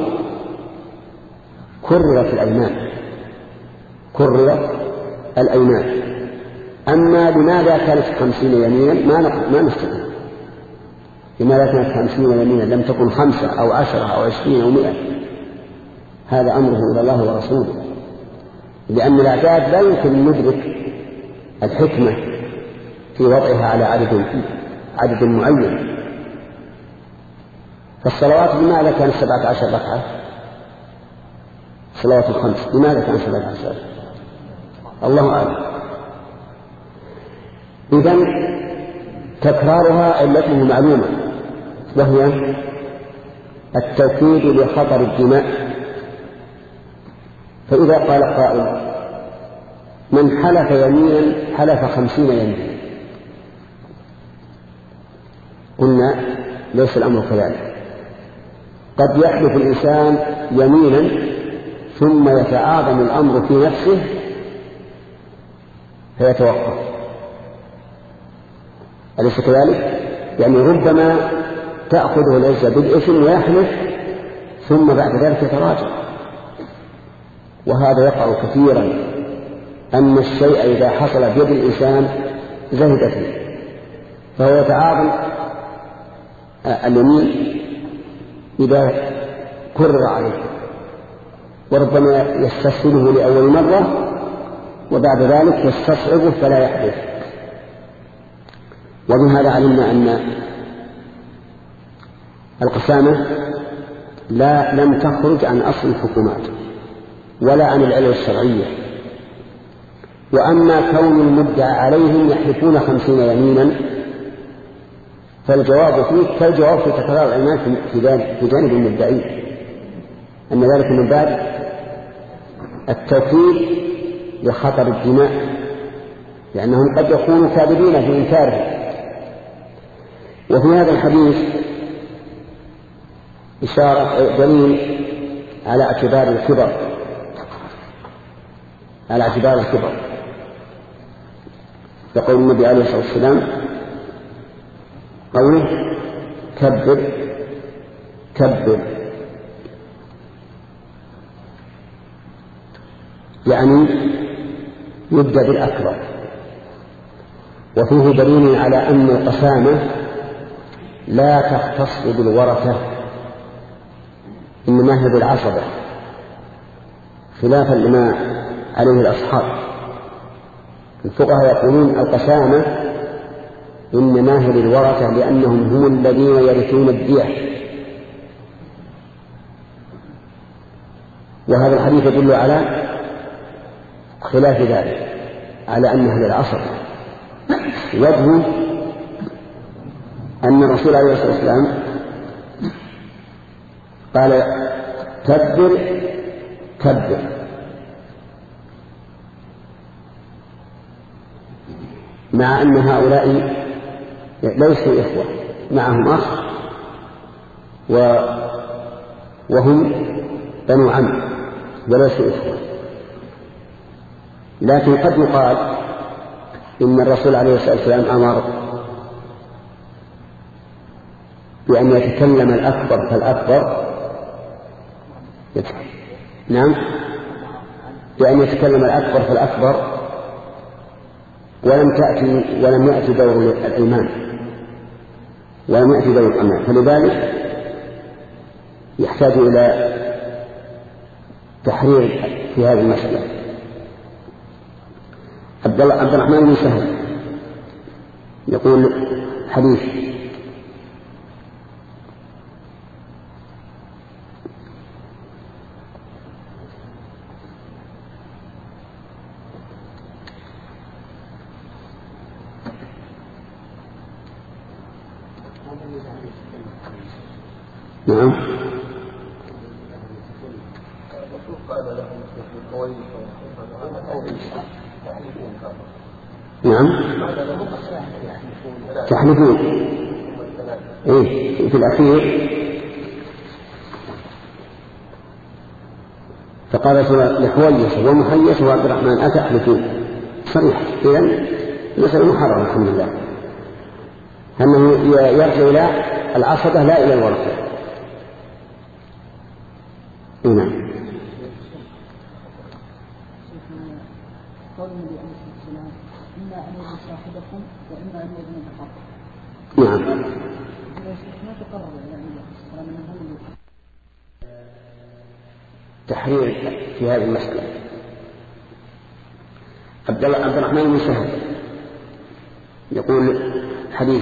كررت الأيمان، كررت الأيمان. أما لماذا كانت خمسين يمينا ما ما نستطيع. لماذا كانت خمسين يمينا لم تكن خمسة أو عشرة أو عشرين أو مئة؟ هذا أمره إلى الله ورسوله، لأن الأعداد لا يمكن ندرك الحكمة في وضعها على عدد عدد معين. فالصلوات لماذا كانت سبعة عشر ركعة؟ الصلوات الخمس لماذا كانت سبعة عشر؟ الله أعلم. إذن تكرارها علته معلومة، وهي التوكيد لخطر الدماء. فإذا قال قائل من حلف يمينا حلف خمسين يمينا، قلنا ليس الأمر كذلك. قد يحلف الإنسان يمينا ثم يتعاظم الأمر في نفسه فيتوقف، أليس كذلك؟ يعني ربما تأخذه العزة بالإثم ويحلف ثم بعد ذلك يتراجع. وهذا يقع كثيرا، أن الشيء إذا حصل بيد الإنسان زهد فيه، فهو يتعاظم اليمين إذا كرر عليه، وربما يستسهله لأول مرة وبعد ذلك يستصعبه فلا يحدث. وبهذا علمنا أن القسامة لا لم تخرج عن أصل الحكومات ولا عن العلة الشرعية. وأما كون المدعى عليهم يحلفون خمسين يمينا فالجواب فيه كالجواب في تكرار الأيمان في جانب المدعين، أن ذلك من باب التوكيد لخطر الدماء، لأنهم قد يكونوا كاذبين في إنكاره. وفي هذا الحديث إشارة دليل على اعتبار الكبر، على اعتبار الكبر. يقول النبي عليه الصلاة والسلام قوله كبر كبر، يعني يبدأ بالأكبر. وفيه دليل على أن القسامة لا تختص بالورثة، إنما هي بالعصبة، خلافا لما عليه الأصحاب. الفقهاء يقولون القسامة إنما هي للورثة لأنهم هم الذين يرثون الدية. وهذا الحديث يدل على خلاف ذلك، على أنها للعصبة. وجهه أن الرسول عليه الصلاة والسلام قال كبر كبر، مع أن هؤلاء ليسوا إخوة، معهم أخ وهم بنو عم وليسوا إخوة. لكن قد يقال إن الرسول عليه الصلاة والسلام أمر بأن يتكلم الأكبر فالأكبر، نعم، بأن يتكلم الأكبر فالأكبر، ولم تأتي ولم يأتي دور الإيمان. ولم يأتي ذوي القماء، فلذلك يحتاج إلى تحرير في هذه المسألة. عبد الرحمن بن سهل يقول حديث: نعم نعم تحلفون إيه في الأخير. فقال لحويس ومحيس وعبد الرحمن أتحلفون صريح. إذن المسألة محرمة الحمد لله، أنه يرجع إلى العصبة لا إلى الورثة. نعم. نعم. تحرير في هذه المسألة. عبد الرحمن بن سهل يقول حديث: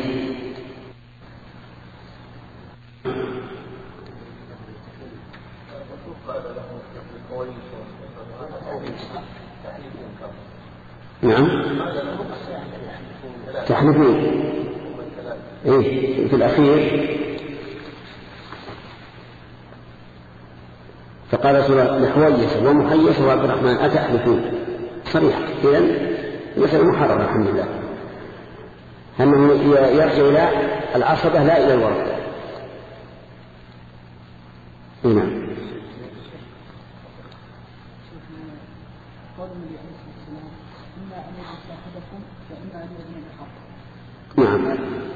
نعم تحلفون إيه في الأخير. فقال لحويس ومحيس وعبد الرحمن أتحلفون صريح. إذن المسألة محررة الحمد لله، أنه يرجع إلى العصبة لا إلى الورثة. نعم. نعم.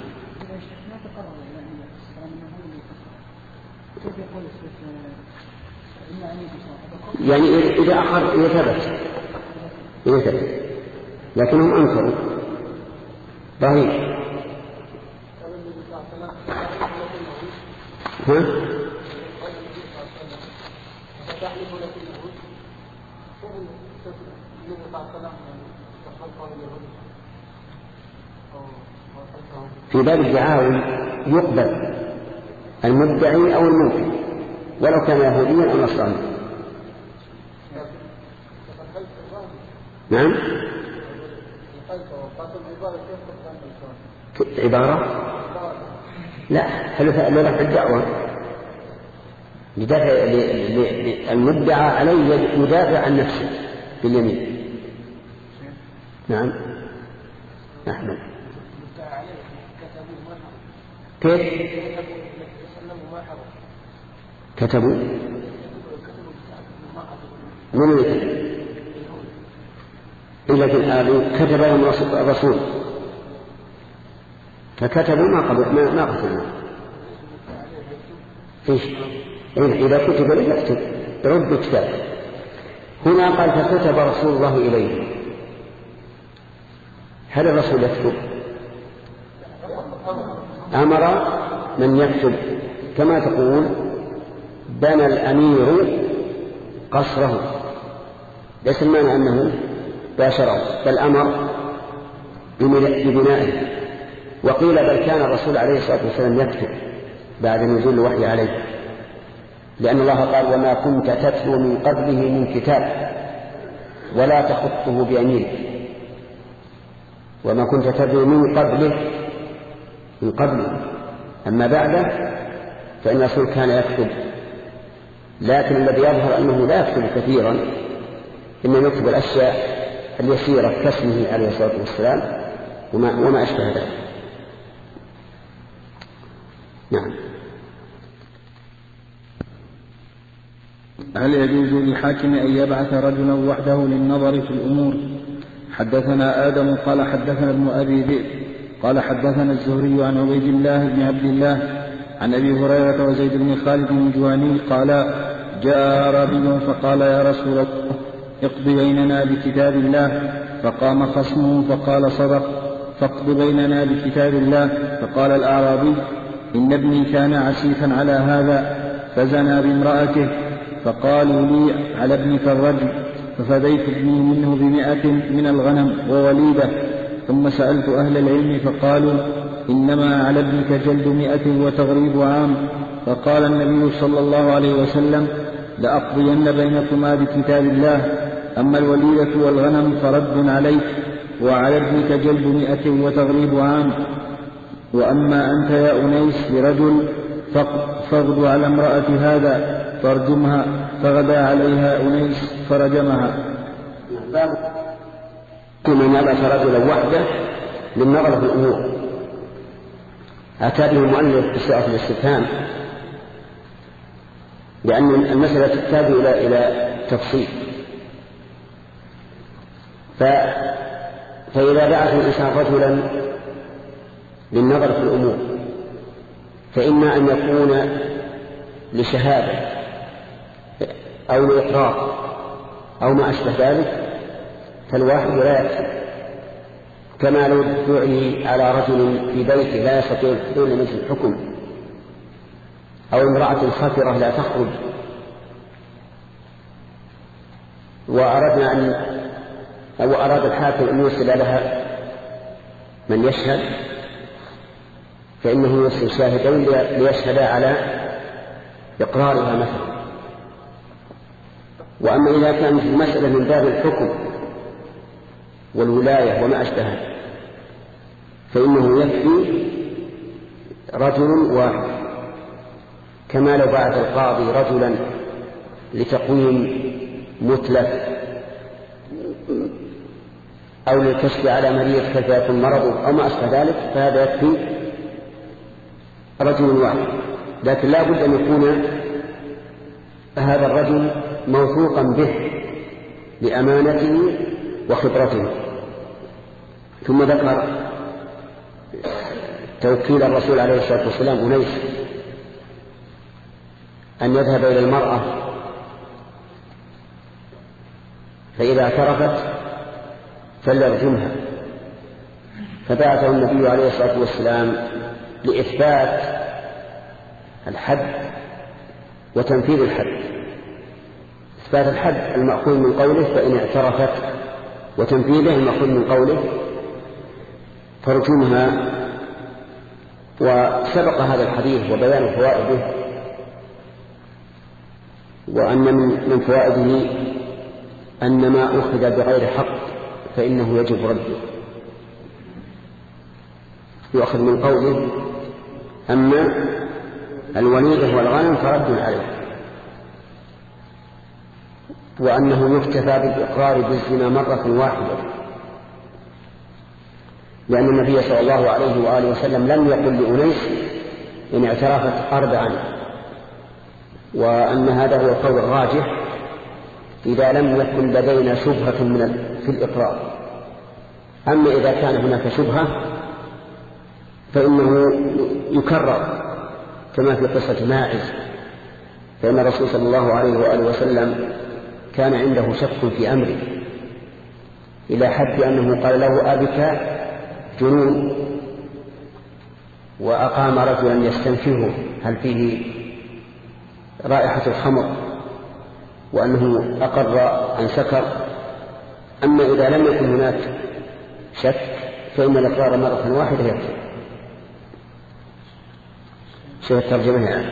يعني إذا أخر إذا ثبت إذا ثبت لكنهم أنكروا ضعيف. ها؟ في باب الدعاوى يقبل المدعي أو المنكر ولو كان يهوديا أو نصرانيا. نعم. عبارة لا حلفاء لرفع الدعوة لدافع المدعى عليه يدافع عن نفسه باليمين. نعم. أحمد كيف كتبوا من الكتب إلا في الآن كتب لهم الرسول فكتبوا ما قبل ما ما قتلوا. إيش إيه إذا كتب لم يكتب رد الكتاب. هنا قال فكتب رسول الله إليه. هل الرسول يكتب؟ أمر من يكتب كما تقول بنى الأمير قصره، ليس المعنى أنه باشره بل أمر ببنائه. وقيل بل كان الرسول عليه الصلاة والسلام يكتب بعد نزول الوحي عليه، لأن الله قال وما كنت تتلو من قبله من كتاب ولا تخطه بيمينك. وما كنت تتلو من قبله من قبله أما بعده فإن الرسول كان يكتب، لكن الذي يظهر أنه لا يكتب كثيرا، إنما يكتب الأشياء اليسيرة كاسمه عليه الصلاة والسلام وما, وما أشبه ذلك. نعم. هل يجوز للحاكم أن يبعث رجلا وحده للنظر في الأمور؟ حدثنا آدم قال حدثنا ابن أبي ذئب قال حدثنا الزهري عن عبيد الله بن عبد الله عن أبي هريرة وزيد بن خالد بن جواني قال جاء أعرابي فقال يا رسول الله اقض بيننا بكتاب الله. فقام خصمه فقال صدق. فاقض بيننا بكتاب الله. فقال الأعرابي إن ابني كان عسيفا على هذا فزنى بامرأته، فقالوا لي على ابنك الرجم، ففديت ابني منه بمئة من الغنم ووليدة. ثم سألت أهل العلم فقالوا إنما على ابنك جلد مئة وتغريب عام. فقال النبي صلى الله عليه وسلم لأقضين بينكما بكتاب الله، أما الوليدة والغنم فرد عليك، وعلى ابنك جلد مئة وتغريب عام. وأما أنت يا أنيس برجل فاغد على امرأة هذا فارجمها. فغدا عليها أنيس فرجمها. من نبأ رجلا وحده للنظر في الأمور. أتى به المؤلف بصيغة الاستفهام لأن المسألة تحتاج إلى إلى تفصيل. ف... فإذا بعث الإنسان رجلا للنظر في الأمور فإما أن يكون لشهادة أو لإقرار أو ما أشبه ذلك، فالواحد لا يكفي، كما لو دعي على رجل في بيته لا يستطيع الحضور لمجلس الحكم، أو امرأة خطرة لا تخرج وأردنا أن أو أراد الحاكم أن يرسل لها من يشهد، فإنه يرسل شاهدين ليشهدا على إقرارها مثلا. وأما إذا كانت المسألة من باب الحكم والولاية وما أشبهها فإنه يكفي رجل واحد، كما لو بعث القاضي رجلا لتقويم متلف أو للكشف على مريض كيف يكون مرضه أو ما أشبه ذلك، فهذا يكفي رجل واحد. لكن لا بد أن يكون هذا الرجل موثوقا به لأمانته وخبرته. ثم ذكر توكيل الرسول عليه الصلاة والسلام أنيس أن يذهب إلى المرأة فإذا اعترفت فليرجمها، فبعثه النبي عليه الصلاة والسلام لإثبات الحد وتنفيذ الحد. إثبات الحد المأخوذ من قوله فإن اعترفت، وتنفيذه المأخوذ من قوله فرجمها. وسبق هذا الحديث وبيان فوائده، وأن من فوائده أن ما أخذ بغير حق فإنه يجب رده. يؤخذ من قوله أما الوليدة والغنم فرد عليه، وأنه يكتفى بالإقرار بالزنا مرة واحدة، لأن النبي صلى الله عليه وآله وسلم لم يقل لأنيس إن اعترفت أربعا، وأن هذا هو القول الراجح إذا لم يكن لدينا شبهة من في الإقرار. أما إذا كان هناك شبهة فإنه يكرر، كما في قصة ماعز، فإن الرسول صلى الله عليه وآله وسلم كان عنده شك في أمره إلى حد أنه قال له أبك جنون، وأقام رجلا يستنفره هل فيه رائحة الخمر، وأنه أقر أن سكر. أما إذا لم يكن هناك شك فإن الإقرار مرة واحدة يكفي. شيء الترجمة يعني.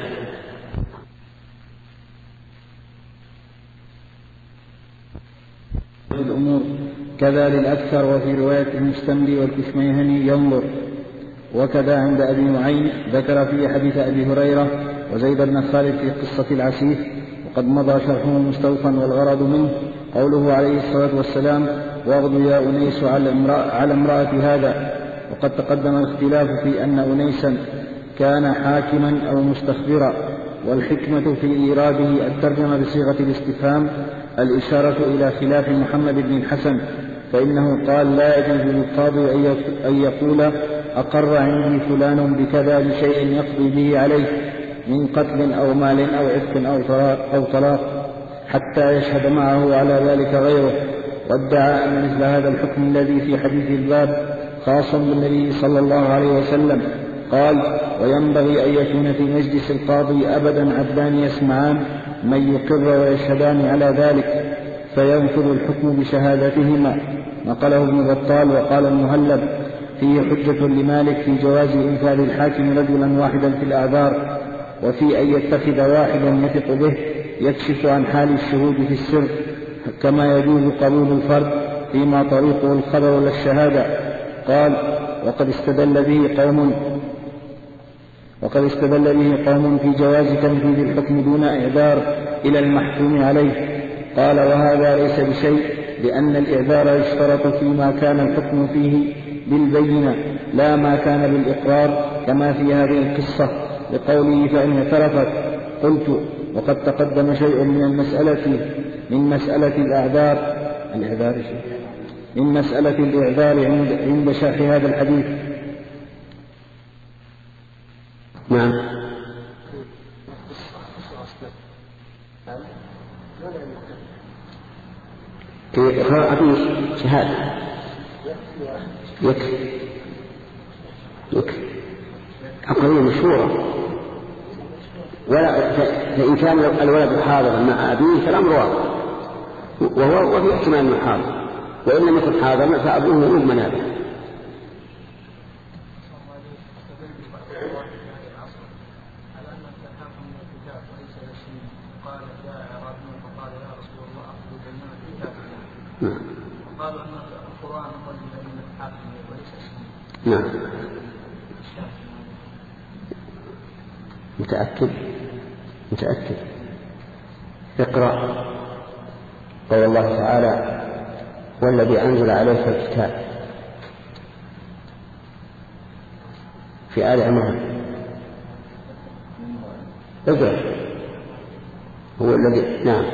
الأمور كذا للأكثر، وفي رواية المستملي والكشميهني ينظر. وكذا عند أبي نعيم ذكر في حديث أبي هريرة وزيد بن خالد في قصة العسيف، وقد مضى شرحه مستوفا، والغرض منه قوله عليه الصلاة والسلام واغض يا أنيس على امرأة, على امرأة هذا. وقد تقدم الاختلاف في أن أنيسا كان حاكما أو مستخبرا، والحكمة في إيراده الترجمة بصيغة الاستفهام الإشارة إلى خلاف محمد بن الحسن، فإنه قال لا يجوز للقاضي أن يقول أقر عندي فلان بكذا لشيء يقضي به عليه من قتل أو مال أو عتق أو طلاق حتى يشهد معه على ذلك غيره. وادعى أن مثل هذا الحكم الذي في حديث الباب خاصا بالنبي صلى الله عليه وسلم. قال: وينبغي أن يكون في مجلس القاضي أبدا عدلان يسمعان من يقر ويشهدان على ذلك فينفذ الحكم بشهادتهما. نقله ابن بطال. وقال المهلب: فيه حجة لمالك في جواز إنفاذ الحاكم رجلا واحدا في الأعذار، وفي أن يتخذ واحدا يثق به يكشف عن حال الشهود في السر، كما يجوز قبول الفرد فيما طريقه الخبر للشهادة. قال: وقد استدل به قوم وقد استدل به قوم في جواز تنفيذ الحكم دون إعذار إلى المحكوم عليه. قال: وهذا ليس بشيء، لأن الإعذار يشترط فيما كان الحكم فيه بالبينة لا ما كان بالإقرار، كما في هذه القصة لقوله: فإن اعترفت. قلت: وقد تقدم شيء من المسألة من مسألة الأعذار الإعذار من مسألة الإعذار عند عند شرح هذا الحديث. نعم. في إقرار أبيه شهادة يكفي يكفي عقلية مشهورة، ولا فإن كان الولد حاضرا مع أبيه فالأمر واضح، وهو وفي احتمال أنه حاضر، وإن لم يكن حاضرا فأبوه يؤمن به. نعم. وقالوا أن القرآن هو الذي الحاكم وليس اسمه. نعم. متأكد متأكد اقرأ قول الله تعالى: والذي أنزل عليك الكتاب في آل عمران. اقرأ. هو الذي نعم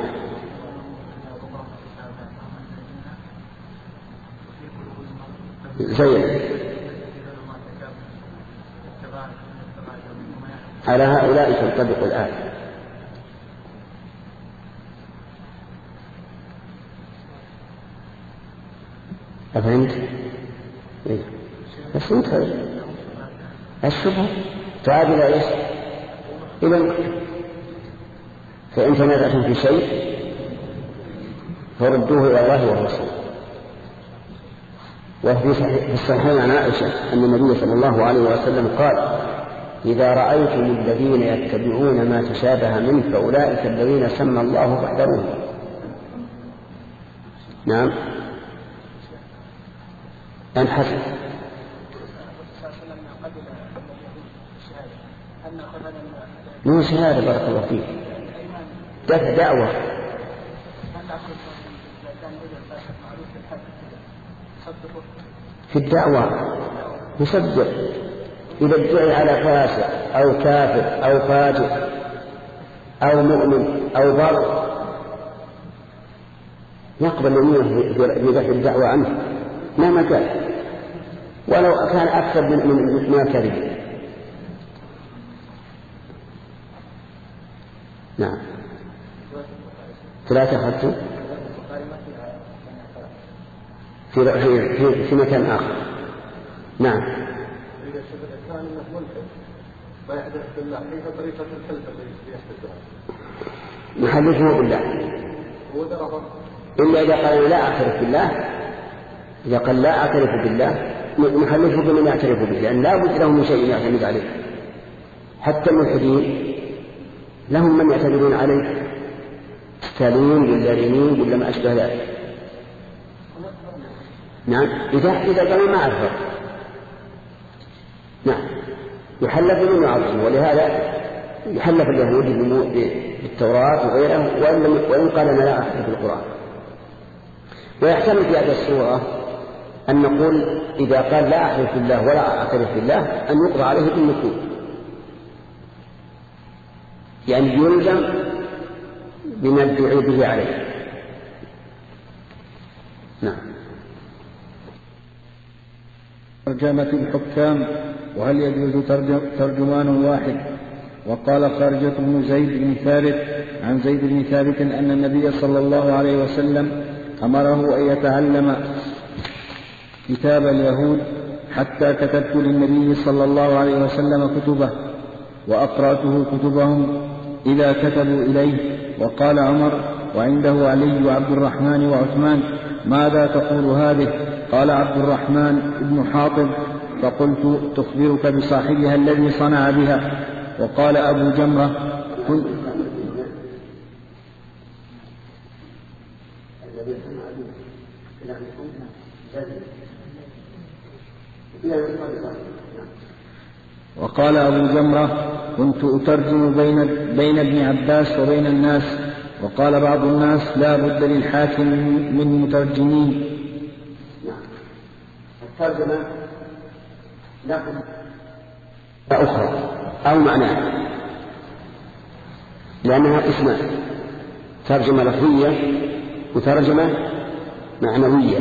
زين على هؤلاء تنطبق الآية. أفهمت؟ إيه؟ بس انت الشبهة تعاد إلى إيش؟ إلى الوقت. فإن تنازعتم في شيء فردوه إلى الله والرسول. وفي الصحيحين عن عائشة أن النبي صلى الله عليه وسلم قال: إذا رأيتم الذين يتبعون ما تشابه منه فأولئك الذين سمى الله فاحذروهم. نعم. أن حسن مو شهادة بارك الله فيك، دفع دعوة. في الدعوة يصدق إذا ادعي على فاسق أو كافر أو فاجر أو مؤمن أو بر يقبل يمينه بدفع الدعوة عنه مهما كان، ولو كان أكثر من من ما كذب. نعم. ثلاثة أخذتم في في في مكان آخر. نعم. إذا شبه كان أنه ملحد فيحدث بالله، كيف طريقة الحلف التي يحدثها؟ نحلفه بالله. هو درجة. إلا إذا قال لا أعترف بالله، إذا قال لا أعترف بالله نحلفه بمن يعترف به، لأن لا بد لهم من شيء يعتمد عليه. حتى الملحدين لهم من يعتمدون عليه، ستالين ولا رينين ولا ما أشبه ذلك. نعم. إذا إذا قالوا ما أعرف نعم يحلف بمن يعظمه، ولهذا يحلف اليهود بالتوراة وغيره، وإن قال أنا لا أعرف بالقرآن. ويحتمل في هذه الصورة أن نقول إذا قال لا أعرف بالله ولا أعترف بالله أن يقضى عليه بالنكول، يعني يلزم بما ادعي به عليه. نعم. ترجمة الحكام، وهل يجوز ترجمان واحد؟ وقال خارجة بن زيد بن ثابت عن زيد بن ثابت أن النبي صلى الله عليه وسلم أمره أن يتعلم كتاب اليهود حتى كتبت للنبي صلى الله عليه وسلم كتبه وأقرأته كتبهم إذا كتبوا إليه. وقال عمر وعنده علي وعبد الرحمن وعثمان: ماذا تقول هذه؟ قال عبد الرحمن بن حاطب: فقلت: تخبرك بصاحبها الذي صنع بها. وقال أبو جمرة: كنت وقال أبو جمرة: كنت أترجم بين, بين ابن عباس وبين الناس. وقال بعض الناس: لا بد للحاكم من مترجمين. الترجمة لكم أخرى أو معناه، لأنها اسمان: ترجمة لفظية وترجمة معنوية،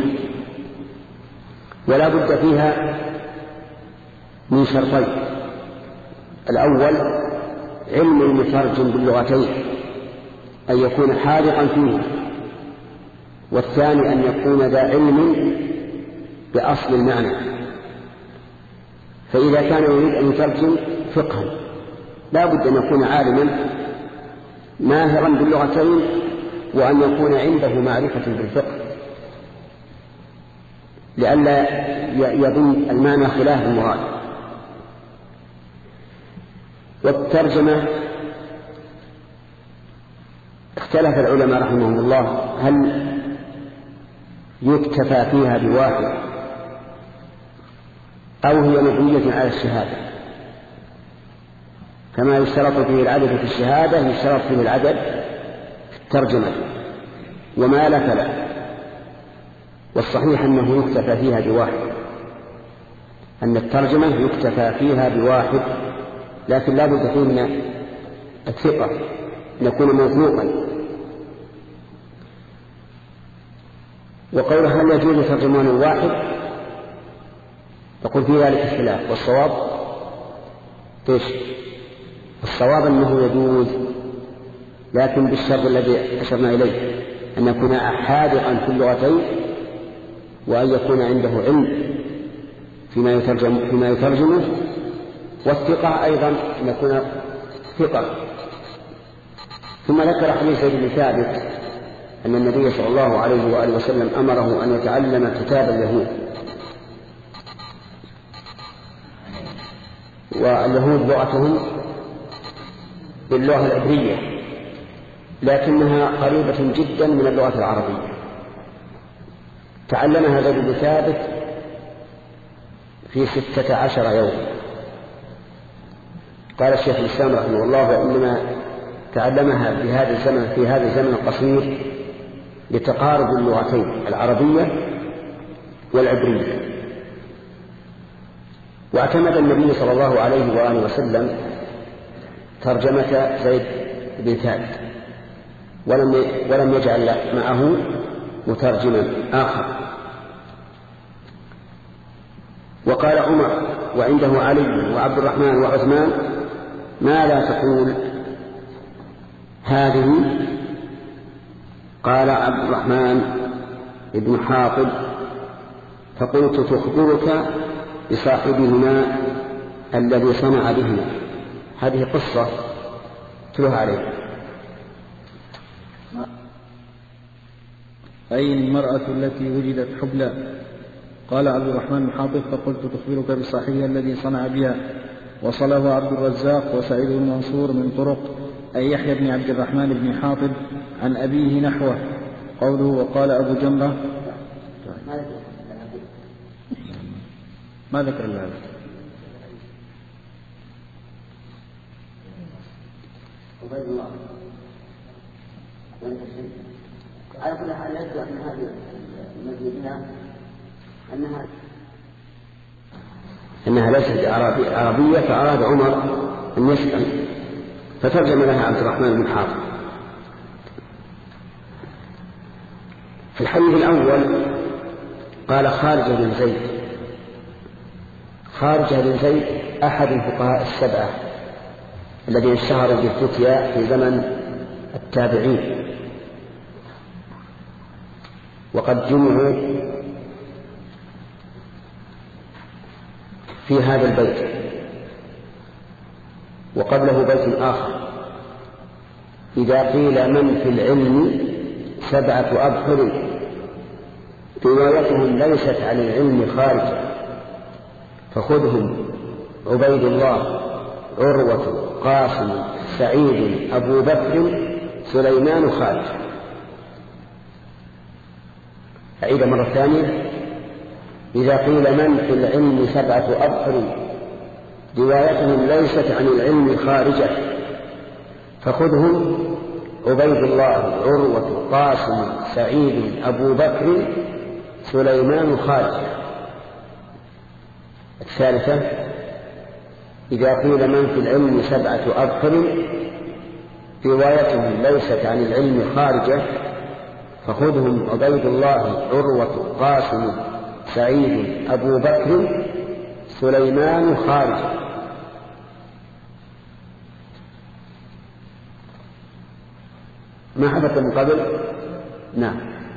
ولا بد فيها من شرطين: الأول علم المترجم باللغتين أن يكون حاذقا فيه، والثاني أن يكون ذا علم بأصل المعنى. فإذا كان يريد أن يترجم فقها لا بد أن يكون عالما ماهرا باللغتين، وأن يكون عنده معرفة بالفقه لئلا يظن المعنى خلاف المراد. والترجمة اختلف العلماء رحمهم الله هل يكتفى فيها بواحد أو هي مبنية على الشهادة. كما يشترط فيه العدد في الشهادة يشترط فيه العدد في الترجمة، وما لا فلا. والصحيح أنه يكتفى فيها بواحد، أن الترجمة يكتفى فيها بواحد، لكن لا بد فيه من الثقة أن يكون موثوقا. وقوله هل يجوز ترجمان الواحد تقول في ذلك الخلاف، والصواب ايش؟ الصواب أنه يجوز، لكن بالشرط الذي أشرنا إليه: أن يكون حاذقا في اللغتين، وأن يكون عنده علم فيما يترجم فيما يترجمه، والثقة أيضا أن يكون ثقة. ثم ذكر حديث زيد بن ثابت أن النبي صلى الله عليه وآله وسلم أمره أن يتعلم كتاب اليهود، واليهود لغتهم باللغة العبرية، لكنها قريبة جدا من اللغة العربية. تعلمها زيد بن ثابت في ستة عشر يوم. قال الشيخ الإسلام رحمه الله: وإنما تعلمها في هذا الزمن في هذا الزمن القصير لتقارب اللغتين العربية والعبرية. واعتمد النبي صلى الله عليه وآله وسلم ترجمة زيد بن ثابت، ولم ولم يجعل معه مترجما آخر. وقال عمر وعنده علي وعبد الرحمن وعثمان: ما لا تقول هذه؟ قال عبد الرحمن بن حاطب: فقلت: تخبرك بصاحبهما الذي صنع بهما. هذه قصة تلوها عليه. أي المرأة التي وجدت حبلى؟ قال عبد الرحمن بن حاطب: فقلت: تخبرك بصاحبها الذي صنع بها. وصله عبد الرزاق وسعيد بن منصور من طرق، أي يحيى بن عبد الرحمن بن حاطب عن أبيه نحوه. قوله: وقال أبو جمرة. ما ذكر الله؟ على كل حال يبدو أن هذه المدينة أنها أنها ليست عربية، فأراد عمر أن يسأل فترجم لها عبد الرحمن بن حاطب. في الحديث الأول قال خارجة بن زيد. خارجة بن زيد أحد الفقهاء السبعة الذين اشتهروا بالفتيا في زمن التابعين، وقد جمعوا في هذا البيت. وقبله بيت آخر: إذا قيل من في العلم سبعة أبحر روايتهم ليست عن العلم خارجة فخذهم عبيد الله عروة قاسم سعيد أبو بكر سليمان خارج. أعيد مرة ثانية: إذا قيل من في العلم سبعة أبحر روايتهم ليست عن العلم خارجة فخذهم عبيد الله عروة قاسم سعيد أبو بكر سليمان خارج. الثالثة: إذا قيل من في العلم سبعة أبحر روايتهم ليست عن العلم خارجة فخذهم عبيد الله عروة قاسم سعيد أبو بكر سليمان خارج. ما حدث من قبل؟ نعم.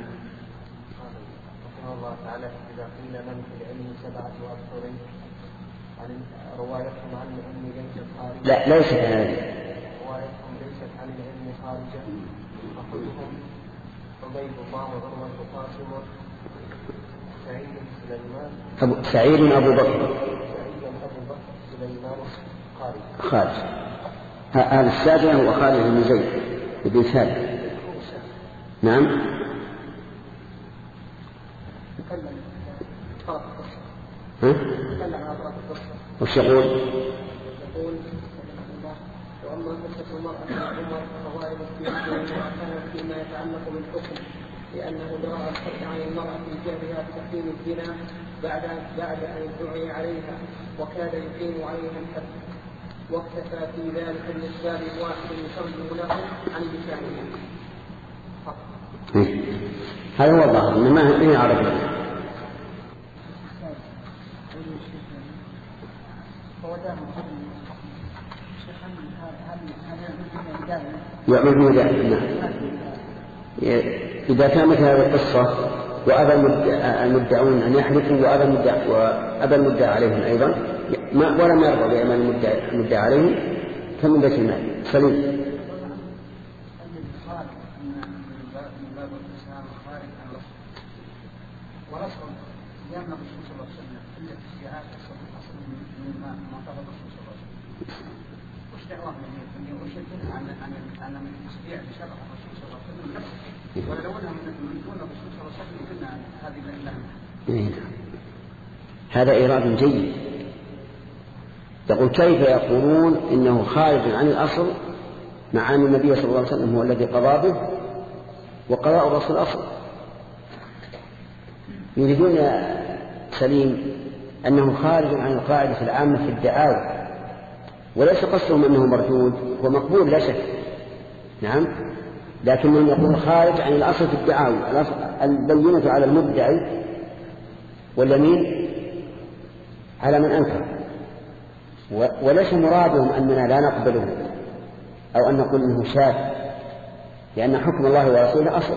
رحمه الله تعالى: إذا قيل من في العلم سبعة أبحر عن روايتهم عن العلم ليست خارجة. لا ليست عن العلم. روايتهم ليست عن العلم خارجة فخذهم عبيد الله عروة قاسم سعيد سليمان أبو سعيد أبو بكر سعيد أبو بكر سليمان خارج. خارج. هذا السابع هو خالد بن زيد بن ثابت. نعم. تكلم طرف القصة. ها؟ تكلم عن طرف القصة. وش يقول؟ يقول: وأما قصة المرأة مع عمر فوائد في فيما يتعلق بالحكم لأنه درى الحد عن المرأة في جهلها بتحريم الزنا بعد بعد أن ادعي عليها وكاد يقيم عليها الحد واكتفى في ذلك النسبة واحد يصلي له عن لسانه. هذا هو الظاهر ما هي عربية. يعمل به ذلك. إذا كانت هذه القصة وأبى المدعون أن يحلفوا وأبى المدعى عليهم أيضا ولم يرضى بأمان المدعى عليهم فمن بيت المال سليم. ورسول لأن الرسول صلى الله عليه وسلم إلا في الشيعات أصل من ما طلب الرسول صلى الله عليه وسلم. وش دعواه من وش يدل عن عن عن من التشريع بشرع الرسول صلى الله عليه وسلم نفسه ولو أنهم من دون الرسول صلى الله عليه وسلم قلنا هذه الإله. هذا إيراد جيد. يقول: كيف يقولون إنه خارج عن الأصل مع أن النبي صلى الله عليه وسلم هو الذي قضى به وقضاء الرسول أصل. يريدون يا سليم أنه خارج عن القاعدة العامة في الدعاوى وليس قصدهم أنه مردود ومقبول لا شك. نعم. لكنهم يقولون خارج عن الأصل في الدعاوى. البينة على المدعي واليمين على من أنكر وليس مرادهم أننا لا نقبله أو أن نقول إنه شاذ لأن حكم الله ورسوله أصل.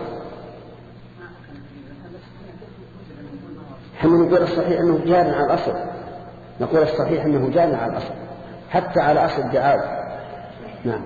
حين نقول الصحيح أنه جار على الأصل نقول الصحيح أنه جار على الأصل حتى على أصل الدعاوى. نعم.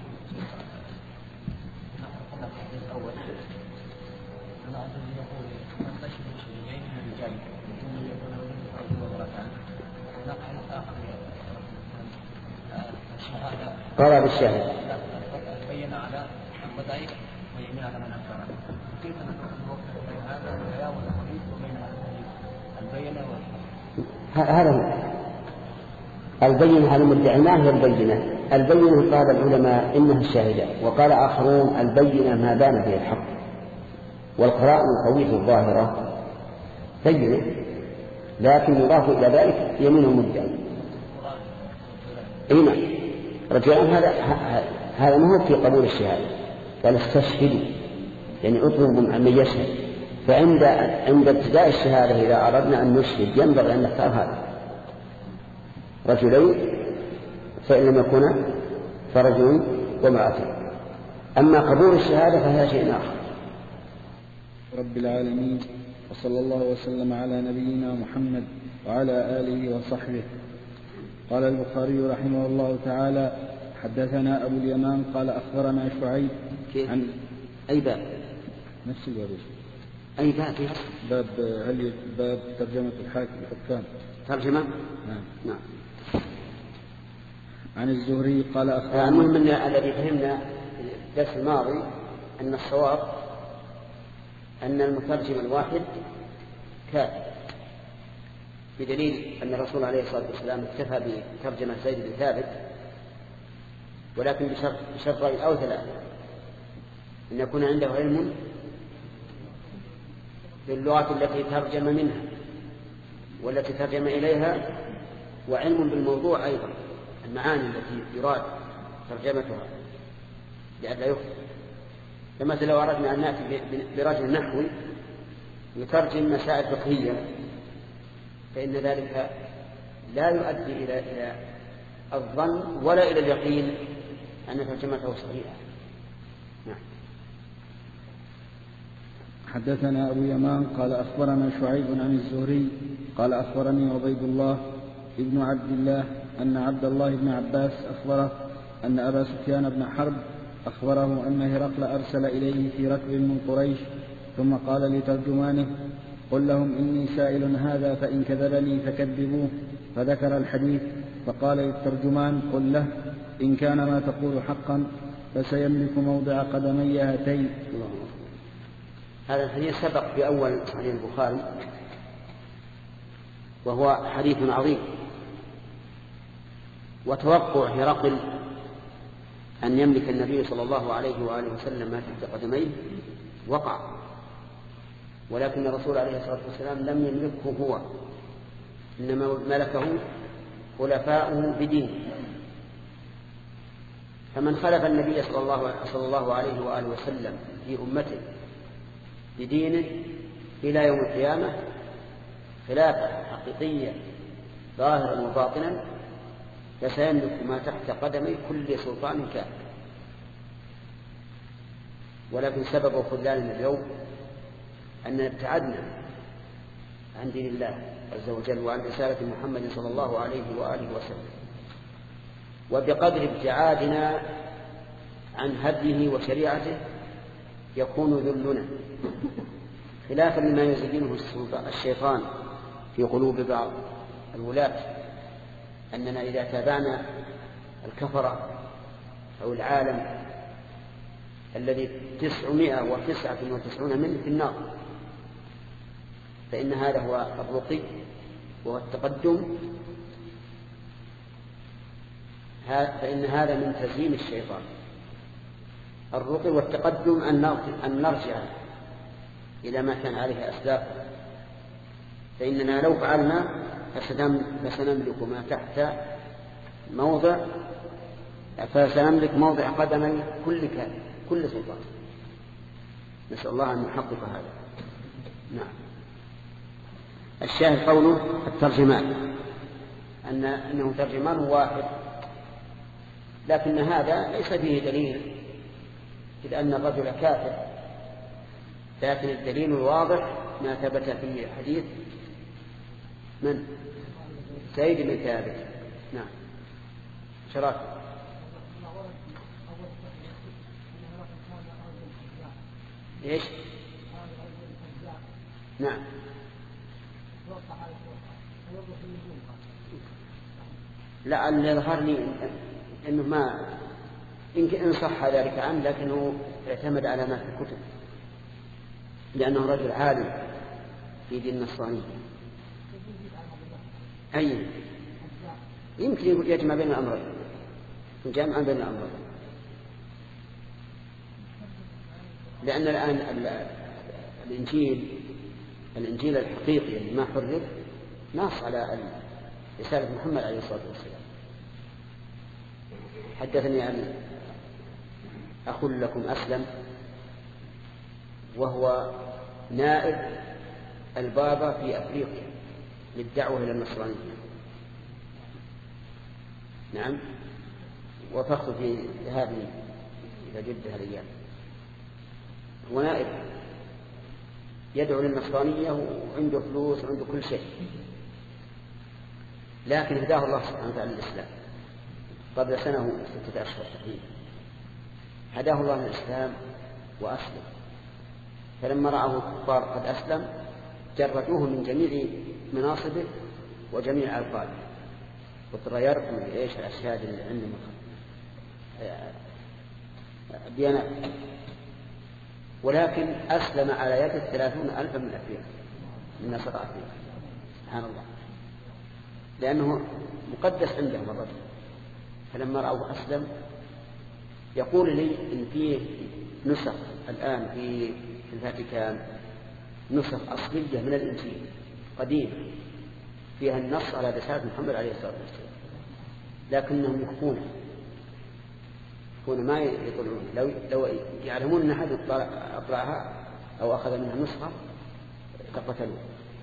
قال بالشاهد بين على الضعيف ويمين على من أنكر. كيف نفرق بين هذا الحياة والحديث وبين البينة والحق؟ هذا هو البينة على المدعي. ما هي البينة؟ البينة قال العلماء إنها الشاهدة وقال آخرون البينة ما بان به الحق والقرائن القوية الظاهرة بينة لكن يضاف إلى ذلك يمين المدعي. إيمان رجاء هذا هذا ما هو في قبول الشهادة قال استشهدوا يعني اطلبوا من يشهد. فعند عند ابتداء الشهادة إذا أردنا أن نشهد ينبغي أن نختار هذا رجلين فإن لم يكونا فرجل وامرأتين. أما قبول الشهادة فهذا شيء آخر. رب العالمين وصلى الله وسلم على نبينا محمد وعلى آله وصحبه قال البخاري رحمه الله تعالى حدثنا أبو اليمان قال أخبرنا شعيب عن أي باب نفس الباب أي باب باب هل باب ترجمة الحاكم الحكام ترجمة نعم نعم عن الزهري قال أخبرنا. المهم من الذي فهمنا في الدرس الماضي أن الصواب أن المترجم الواحد كافي، بدليل أن الرسول عليه الصلاة والسلام اكتفى بترجمة زيد بن ثابت، ولكن بشرط بشرطين أو ثلاثة: أن يكون عنده علم باللغة التي ترجم منها والتي ترجم إليها، وعلم بالموضوع أيضا، المعاني التي يراد ترجمتها لئلا يخطئ. فمثلا لو أردنا أن نأتي برجل نحوي يترجم مسائل فقهية فإن ذلك لا يؤدي إلى إلى الظن ولا إلى اليقين أن ترجمته صحيحة. نعم. حدثنا أبو يمان قال أخبرنا شعيب عن الزهري قال أخبرني عبيد الله ابن عبد الله أن عبد الله بن عباس أخبره أن أبا سفيان بن حرب أخبره أن هرقل أرسل إليه في ركب من قريش ثم قال لترجمانه: قل لهم إني سائل هذا فإن كذبني فكذبوه. فذكر الحديث فقال للترجمان: قل له إن كان ما تقول حقا فسيملك موضع قدمي هاتين. هذا الحديث سبق في أول صحيح البخاري وهو حديث عظيم، وتوقع هرقل أن يملك النبي صلى الله عليه وآله وسلم ما تحت قدميه وقع، ولكن الرسول عليه الصلاة والسلام لم يملكه هو، إنما ملكه خلفاؤه بدينه. فمن خلف النبي صلى الله, صلى الله عليه وآله وسلم في أمته بدينه إلى يوم القيامة خلافة حقيقية ظاهرا وباطنا فسيملك ما تحت قدمي كل سلطان كافر. ولكن سبب خذلاننا اليوم أن ابتعدنا عن دين الله عز وجل وعن رسالة محمد صلى الله عليه وآله وسلم، وبقدر ابتعادنا عن هديه وشريعته يكون ذلنا، خلافا لما يزينه الشيطان في قلوب بعض الولاة، أننا إذا تابعنا الكفرة أو العالم الذي تسعمائة وتسعة وتسعون منه في النار فإن هذا هو الرقي وهو التقدم، فإن هذا من تزيين الشيطان. الرقي والتقدم أن نرجع إلى ما كان عليه أسلافنا، فإننا لو فعلنا فسنملك ما تحت موضع فسنملك موضع قدمي كل كافر كل سلطان. نسأل الله أن يحقق هذا. نعم. الشاهد قوله الترجمان أن أنه ترجمان واحد، لكن هذا ليس فيه دليل إذ أن الرجل كافر، لكن الدليل الواضح ما ثبت في حديث من زيد بن ثابت. نعم. شراك ايش؟ نعم. لا، اللي يظهر لي انه ما يمكن ان صح ذلك عنه، لكنه اعتمد على ما في الكتب لانه رجل عالم في دين النصرانية. أي يمكن يجمع بين الأمرين، جمعا بين الأمرين، لأن الآن الإنجيل الإنجيل الحقيقي اللي ما حرف نص على رسالة محمد عليه الصلاة والسلام. حدثني أن أخ لكم أسلم وهو نائب البابا في أفريقيا للدعوة إلى النصرانية. نعم. وفقت في ذهابي إلى جدة الأيام، هو نائب يدعو للنصرانية وعنده فلوس وعنده كل شيء، لكن هداه الله سبحانه وتعالى للإسلام قبل سنة ستة أشهر تقريبا، هداه الله للإسلام وأسلم، فلما رأه الكفار قد أسلم جردوه من جميع مناصبه وجميع ألقابه، وترى يرقم إيش الأشهاد اللي عندهم ديانات، ولكن أسلم على يد ثلاثون ألفا من أفريقيا من نصر أفريقيا، سبحان الله، لأنه مقدس عندهم الرجل. فلما رأوه أسلم يقول لي إن فيه نسخ الآن في الفاتيكان، نسخ أصلية من الإنجيل قديمة فيها النص على رسالة محمد عليه الصلاة والسلام، لكنهم يخفونه يخفون ما يقولون. لو, لو يعلمون أن أحد أطلعها أو أخذ منها نسخة لقتلوه.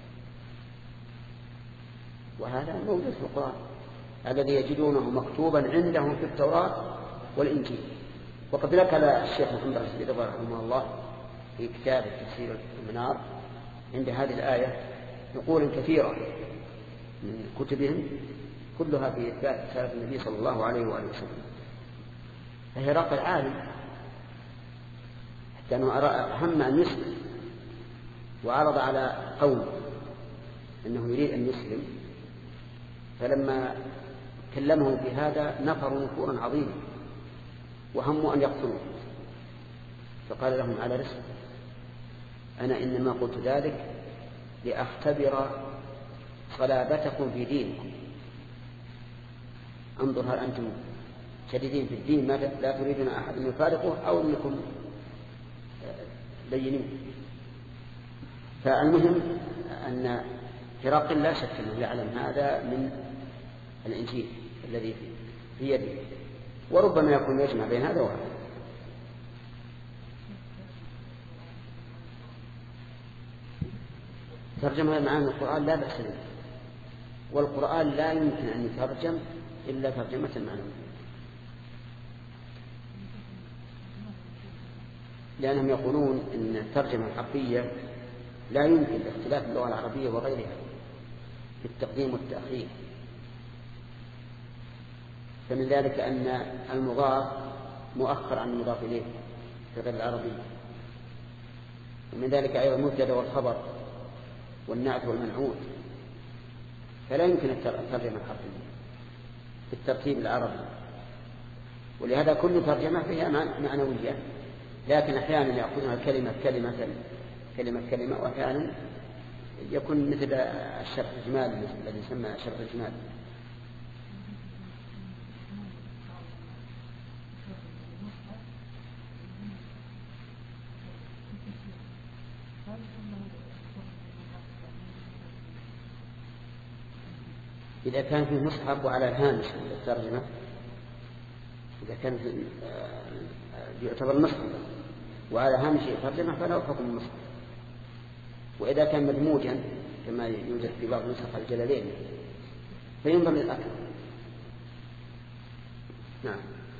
وهذا موجود في القرآن الذي يجدونه مكتوبا عندهم في التوراة والإنجيل. وقد ذكر الشيخ محمد رشيد رحمه الله في كتاب تفسير المنار عند هذه الآية نقول كثيرة من كتبهم كلها في إثبات رسالة النبي صلى الله عليه وآله وسلم. فهرقل العالم حتى أنه أهم أن يسلم وعرض على قوم أنه يريد أن يسلم، فلما كلمهم في هذا نفروا نفورا عظيما وهموا أن يقتلوه، فقال لهم على رسل أنا إنما قلت ذلك لأختبر صلابتكم في دينكم، انظر هل أنتم شديدين في الدين ما لا تريدون أحد أن يفارقه أو أنكم لينين. فالمهم أن هرقل لا شك أنه يعلم هذا من الإنجيل الذي في يده، وربما يكون يجمع بين هذا وهذا. ترجمة معاني القرآن لا بأس به، والقرآن لا يمكن أن يترجم إلا ترجمة معنوية، لأنهم يقولون أن الترجمة الحرفية لا يمكن لاختلاف اللغة العربية وغيرها في التقديم والتأخير. فمن ذلك أن المضاف مؤخر عن المضاف إليه في غير العربية، ومن ذلك أيضا المبتدأ والخبر والنعت والمنعوت، فلا يمكن الترجمة الحرفية في الترتيب العربي، ولهذا كل ترجمة فيها معنوية، لكن أحيانا يأخذها كلمة كلمة كلمة كلمة وأحيانا يكون مثل الشرح الإجمالي الذي يسمى شرح الإجمالي. إذا كان في مصحف وعلى الهامش الترجمة، إذا كان يعتبر مصحف وعلى هامش الترجمة فله حكم المصحف. وإذا كان مدموجا كما يوجد في بعض نسخ الجلالين فينظر للأكل. نعم.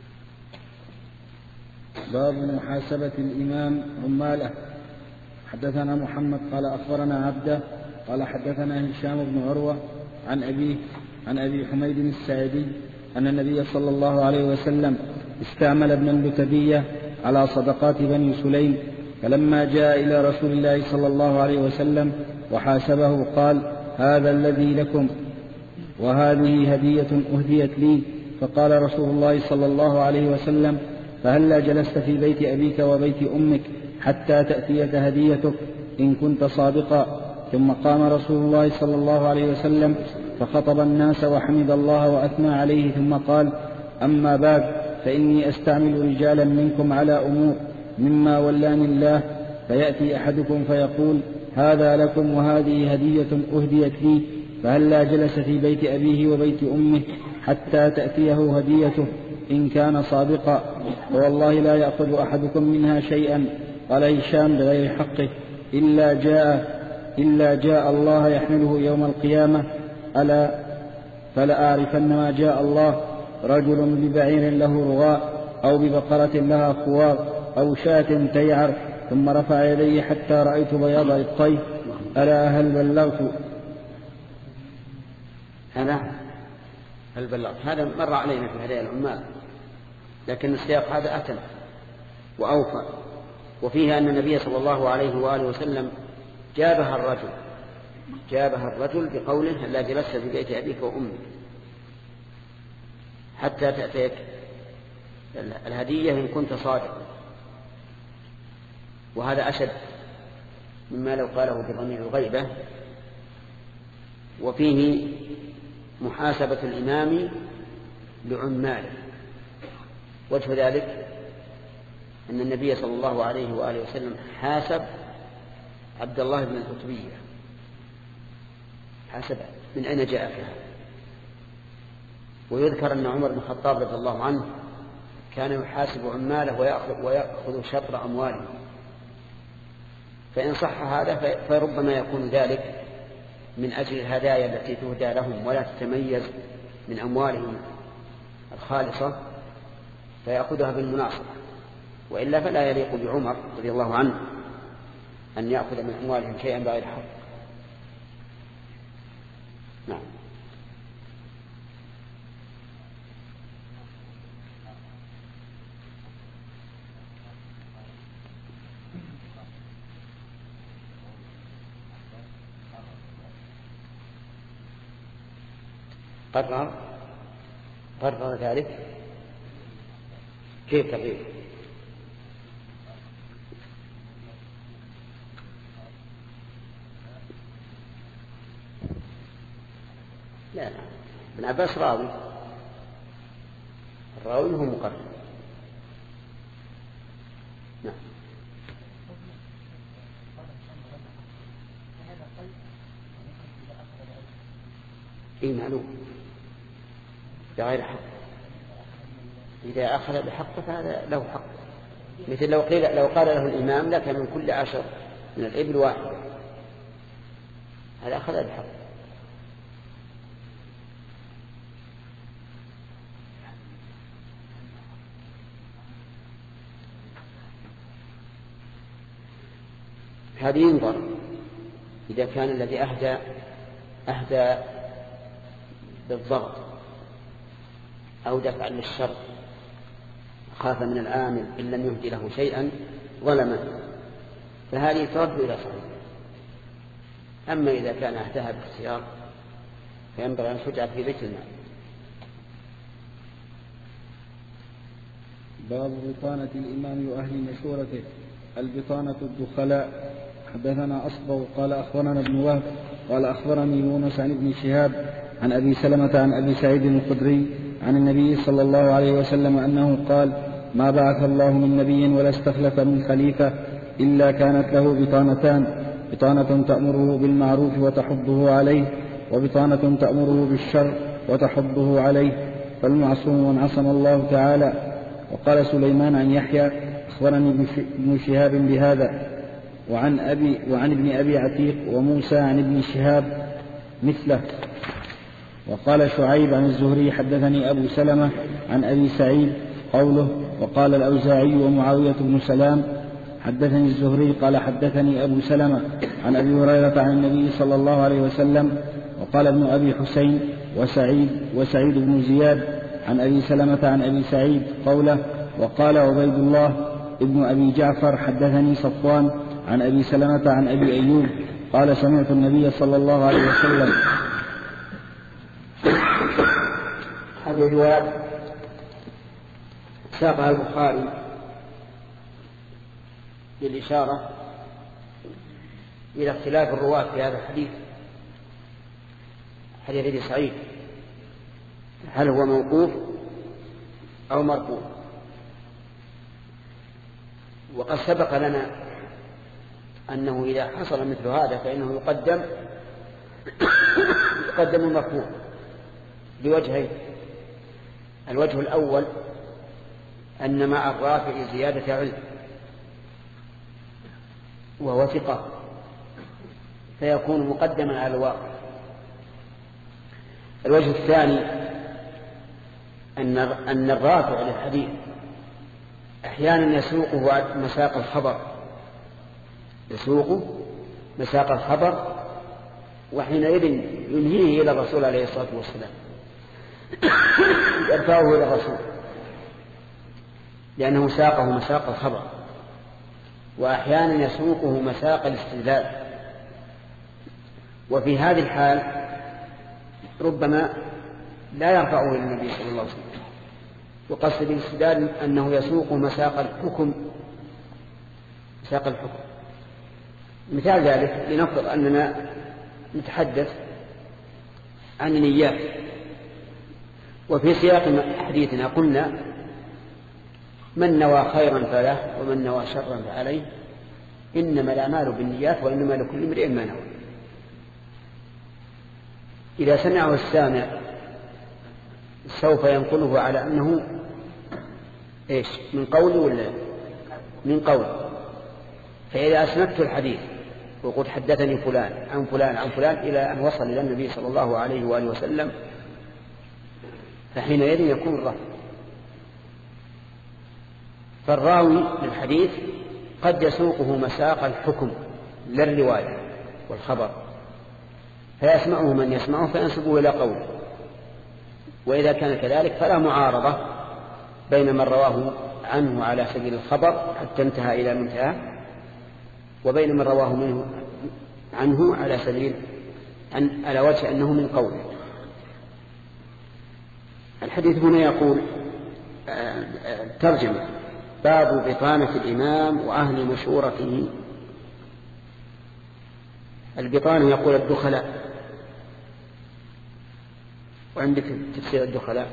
باب محاسبة الإمام عماله. حدثنا محمد قال أخبرنا عبده قال حدثنا هشام بن عروة عن أبيه عن أبي حميد الساعدي أن النبي صلى الله عليه وسلم استعمل ابن اللتبية على صدقات بني سليم، فلما جاء إلى رسول الله صلى الله عليه وسلم وحاسبه قال: هذا الذي لكم وهذه هدية أهديت لي. فقال رسول الله صلى الله عليه وسلم: فهلا جلست في بيت أبيك وبيت أمك حتى تأتيك هديتك إن كنت صادقا. ثم قام رسول الله صلى الله عليه وسلم فخطب الناس وحمد الله وأثنى عليه، ثم قال: أما بعد، فإني أستعمل رجالا منكم على أمور مما ولاني الله، فيأتي أحدكم فيقول: هذا لكم وهذه هدية أهديت لي، فهلا جلس في بيت أبيه وبيت أمه حتى تأتيه هديته إن كان صادقا، فوالله لا يأخذ أحدكم منها شيئا. قال هشام بغير حقه إلا جاء إلا جاء الله يحمله يوم القيامة، ألا فلأعرفن ما جاء الله: رجل ببعير له رغاء أو ببقرة لها خوار أو شاة تيعر، ثم رفع يديه حتى رأيت بياض الطيف، ألا هل بلغت؟ هذا هل بلغت؟ هذا مر علينا في هدايا العمال، لكن السياق هذا أتم وأوفى. وفيه أن النبي صلى الله عليه وآله وسلم جابها الرجل جابها الرجل بقوله لا جلست في بيت أبيك وأمك حتى تأتيك الهدية إن كنت صادقا. وهذا أشد مما لو قاله بضمير الغيبة. وفيه محاسبة الإمام لعماله. وجه ذلك أن النبي صلى الله عليه وآله وسلم حاسب عبد الله بن العتبية، حاسب من أين جاء فيها. ويذكر أن عمر بن الخطاب رضي الله عنه كان يحاسب عماله ويأخذ, ويأخذ شطر أمواله. فإن صح هذا فربما يكون ذلك من أجل الهدايا التي تهدى لهم ولا تتميز من أموالهم الخالصة فيأخذها بالمناصرة، وإلا فلا يليق بعمر رضي الله عنه أن يأخذ من أموالهم شيئا بغير حق. نعم. قرر قرر ذلك. كيف تغيير؟ لا لا ابن عباس راوي، الراوي هو مقرر. نعم. إيه معلوم بغير حق. إذا أخذ بحقه فهذا له حق، مثل لو قيل لو قال له الإمام لك من كل عشر من الإبل واحدة، هذا أخذ بحق. هذه ينظر إذا كان الذي أهدى أهدى بالضغط أو دفع للشر، خاف من الآمن إن لم يهدي له شيئا ظلما، فهذه ترد إلى صاحبه. أما إذا كان أهداها باختيار فينبغي أن تجعل في بيت المال. باب بطانة الإمام وأهل مشورته. البطانة الدخلاء. حدثنا أصبغ قال أخبرنا ابن وهب قال أخبرني يونس عن ابن شهاب عن أبي سلمة عن أبي سعيد الخدري عن النبي صلى الله عليه وسلم أنه قال: ما بعث الله من نبي ولا استخلف من خليفة إلا كانت له بطانتان، بطانة تأمره بالمعروف وتحضه عليه، وبطانة تأمره بالشر وتحضه عليه، فالمعصوم من عصم الله تعالى. وقال سليمان عن يحيى: أخبرني ابن شهاب بهذا، وعن, أبي وعن ابن أبي عتيق وموسى عن ابن شهاب مثله. وقال شعيب عن الزهري: حدثني أبو سلمة عن أبي سعيد قوله. وقال الأوزاعي ومعاوية بن سلام: حدثني الزهري قال حدثني أبو سلمة عن أبي هريرة عن النبي صلى الله عليه وسلم. وقال ابن أبي حسين وسعيد وسعيد بن زياد عن أبي سلمة عن أبي سعيد قوله. وقال عبيد الله ابن أبي جعفر: حدثني صفوان عن أبي سلمة عن أبي أيوب قال: سمعت النبي صلى الله عليه وسلم. هذه الروايات ساقها البخاري للإشارة إلى اختلاف الرواة في هذا الحديث، حديث أبي سعيد، هل هو موقوف أو مرفوع. وقد سبق لنا أنه إذا حصل مثل هذا فإنه يقدم يقدم المرفوع بوجهين. الوجه الأول أن مع الرافع زيادة علم وهو ثقة فيكون مقدما على الواقع. الوجه الثاني أن أن الرافع للحديث أحيانا يسوقه مساق الخبر يسوقه مساق الخبر وحينئذ ينهيه إلى الرسول عليه الصلاة والسلام يرفعه إلى الرسول لأنه ساقه مساق الخبر، وأحيانا يسوقه مساق الاستدلال. وفي هذه الحال ربما لا يرفعه إلى النبي صلى الله عليه وسلم، وقصد الاستدلال أنه يسوق مساق الحكم مساق الحكم. مثال ذلك لنفرض أننا نتحدث عن النيات، وفي سياق حديثنا قلنا من نوى خيرا فله ومن نوى شرا فعليه، إنما الأعمال بالنيات وإنما لكل امرئ ما نوى. إذا سمعه السامع سوف ينقله على أنه إيش من قول ولا من قول. فإذا أسندت الحديث وقلت حدثني فلان عن فلان عن فلان إلى أن وصل إلى النبي صلى الله عليه وآله وسلم، فحينئذ يكون الرفع. فالراوي للحديث قد يسوقه مساق الحكم للرواية والخبر، فيسمعه من يسمعه فينسبه إلى قوله. وإذا كان كذلك فلا معارضة بين من رواه عنه على سبيل الخبر حتى انتهى إلى منتهى، وبين من رواه منه عنه على سبيل عن على وجه أنه من قوله. الحديث هنا يقول ترجمة: باب بطانة الإمام وأهل مشورته. البطانة يقول الدخلاء، وعندك تفسير الدخلاء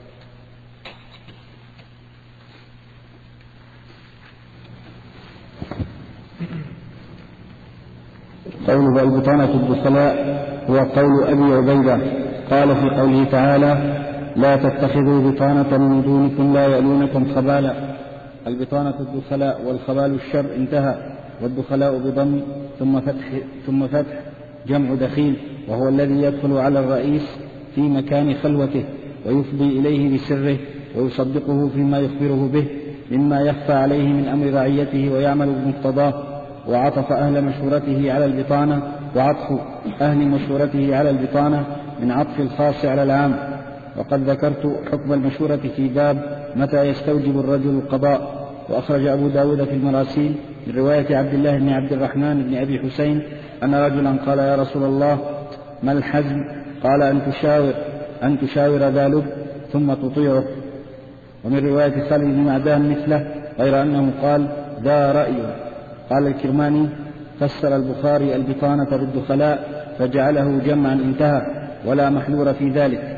قوله البطانة الدخلاء هو قول أبي عبيدة قال في قوله تعالى: لا تتخذوا بطانة من دونكم لا يألونكم خبالا. البطانة الدخلاء والخبال الشر انتهى. والدخلاء بضم ثم فتح, ثم فتح جمع دخيل، وهو الذي يدخل على الرئيس في مكان خلوته ويفضي إليه بسره ويصدقه فيما يخبره به مما يخفى عليه من أمر رعيته ويعمل بمقتضاه. وعطف أهل مشورته على البطانة، وعطف أهل مشورته على البطانة من عطف الخاص على العام. وقد ذكرت حكم المشورة في باب متى يستوجب الرجل القضاء. وأخرج أبو داود في المراسيل من رواية عبد الله بن عبد الرحمن بن أبي حسين أن رجلا قال: يا رسول الله ما الحزم؟ قال: أن تشاور أن تشاور ذا لب ثم تطيعه. ومن رواية خالد بن معدان مثله غير أنه قال: ذا رأي. قال الكرماني: فسر البخاري البطانة بالدخلاء فجعله جمعا انتهى، ولا محلور في ذلك.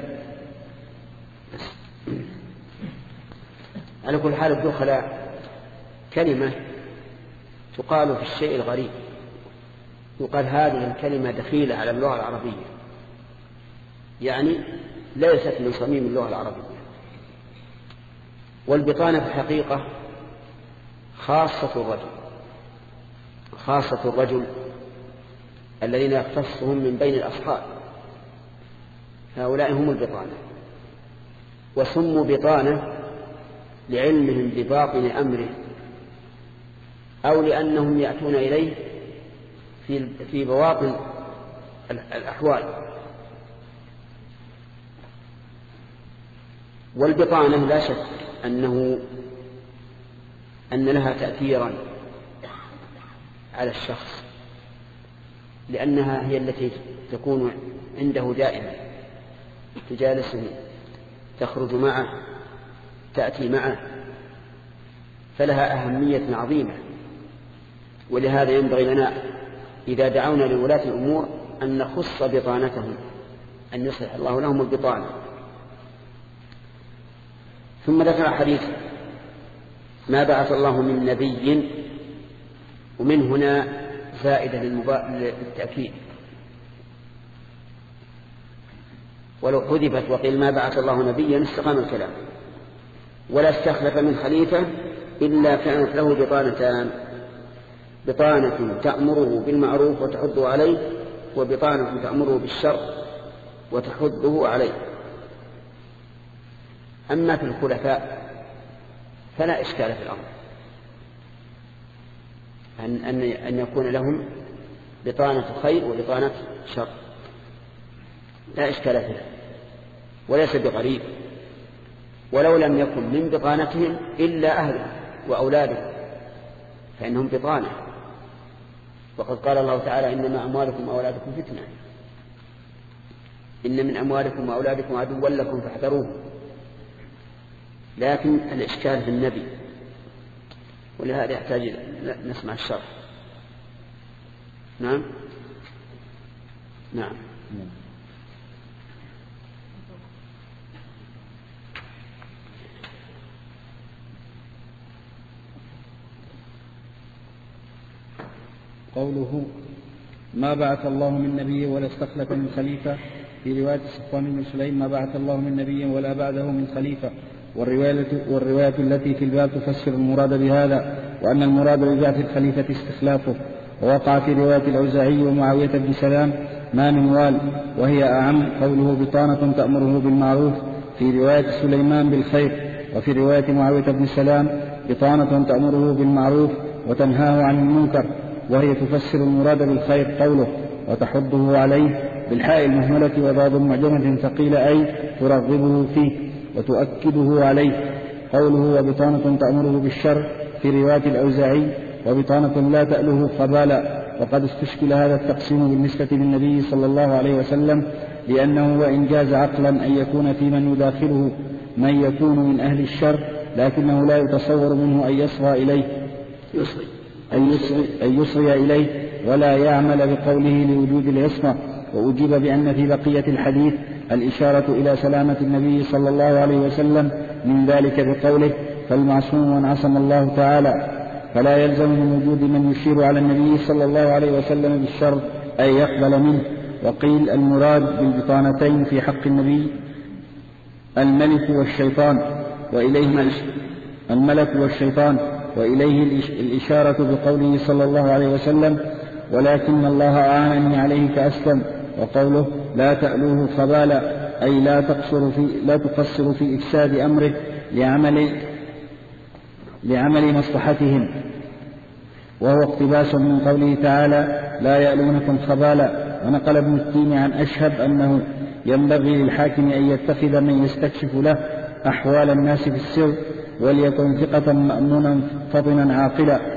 على كل حال الدخلاء كلمة تقال في الشيء الغريب، يقال هذه الكلمة دخيلة على اللغة العربية، يعني ليست من صميم اللغة العربية. والبطانة في الحقيقة خاصة الرجل خاصة الرجل الذين يختصهم من بين الأصحاب، هؤلاء هم البطانة. وسموا بطانة لعلمهم بباطن أمره، أو لأنهم يأتون إليه في في بواطن الأحوال. والبطانة لا شك أنه أن لها تأثيرا على الشخص، لأنها هي التي تكون عنده دائما، تجالسه، تخرج معه، تأتي معه، فلها أهمية عظيمة. ولهذا ينبغي لنا إذا دعونا لولاة الأمور أن نخص بطانتهم، أن يصلح الله لهم البطانة. ثم ذكر حديث ما بعث الله من نبي، ومن هنا زائدة للتأكيد، ولو حذفت وقيل ما بعث الله نبيا استقام الكلام. ولا استخلف من خليفة إلا كانت له بطانتان: بطانة تأمره بالمعروف وتحضه عليه، وبطانة تأمره بالشر وتحضه عليه. أما في الخلفاء فلا إشكال في الأمر أن, أن, أن يكون لهم بطانة خير وبطانة شر، لا إشكال فيها. وليس بغريب، ولو لم يكن من بطانتهم إلا أهلهم وأولادهم فإنهم بطانة. وقد قال الله تعالى إنما أموالكم وأولادكم فتنة، إن من أموالكم وأولادكم عدوا لكم فاحذروه. لكن الإشكال في النبي، ولهذا يحتاج نسمع الشرح. نعم نعم قوله ما بعث الله من نبي ولا استخلف من خليفة، في رواية صفوان بن سليم ما بعث الله من نبي ولا بعده من خليفة، والرواية, والرواية التي في الباب تفسر المراد بهذا، وأن المراد ببعث الخليفة استخلافه. ووقع في رواية الأوزاعي ومعاوية بن سلام ما من وال، وهي أعم، قوله بطانة تأمره بالمعروف، في رواية سليمان بالخير. وفي رواية معاوية بن سلام بطانة تأمره بالمعروف وتنهاه عن المنكر، وهي تفسر المراد بالخير، قوله وتحضه عليه بالحاء المهملة وضاد معجمة ثقيل أي ترغبه فيه وتؤكده عليه، قوله وبطانة تأمره بالشر، في رواية الأوزاعي وبطانة لا تأله خبالا. وقد استشكل هذا التقسيم بالنسبة للنبي صلى الله عليه وسلم، لأنه وإن جاز عقلا أن يكون في من يداخله من يكون من أهل الشر، لكنه لا يتصور منه أن يصغى إليه يصغي أن يصغي, أن يصغي إليه ولا يعمل بقوله لوجود العصمة. وأجيب بأن في بقية الحديث الإشارة إلى سلامة النبي صلى الله عليه وسلم من ذلك بقوله فالمعصوم من عصم الله تعالى، فلا يلزم من وجود من يشير على النبي صلى الله عليه وسلم بالشر أي يقبل منه. وقيل المراد بالبطانتين في حق النبي الملك والشيطان، وإليه الملك والشيطان وإليه الإشارة بقوله صلى الله عليه وسلم ولكن الله أعانني عليه فأسلم، وقوله لا تألوه خبالا أي لا تقصر في, لا تقصر في إفساد أمره لعمل, لعمل مصلحتهم، وهو اقتباس من قوله تعالى لا يألونكم خبالا. ونقل ابن التيم عن أشهب أنه ينبغي للحاكم أن يتخذ من يستكشف له أحوال الناس في السر، وليكن ثقة مأمونا فطنا عاقلا.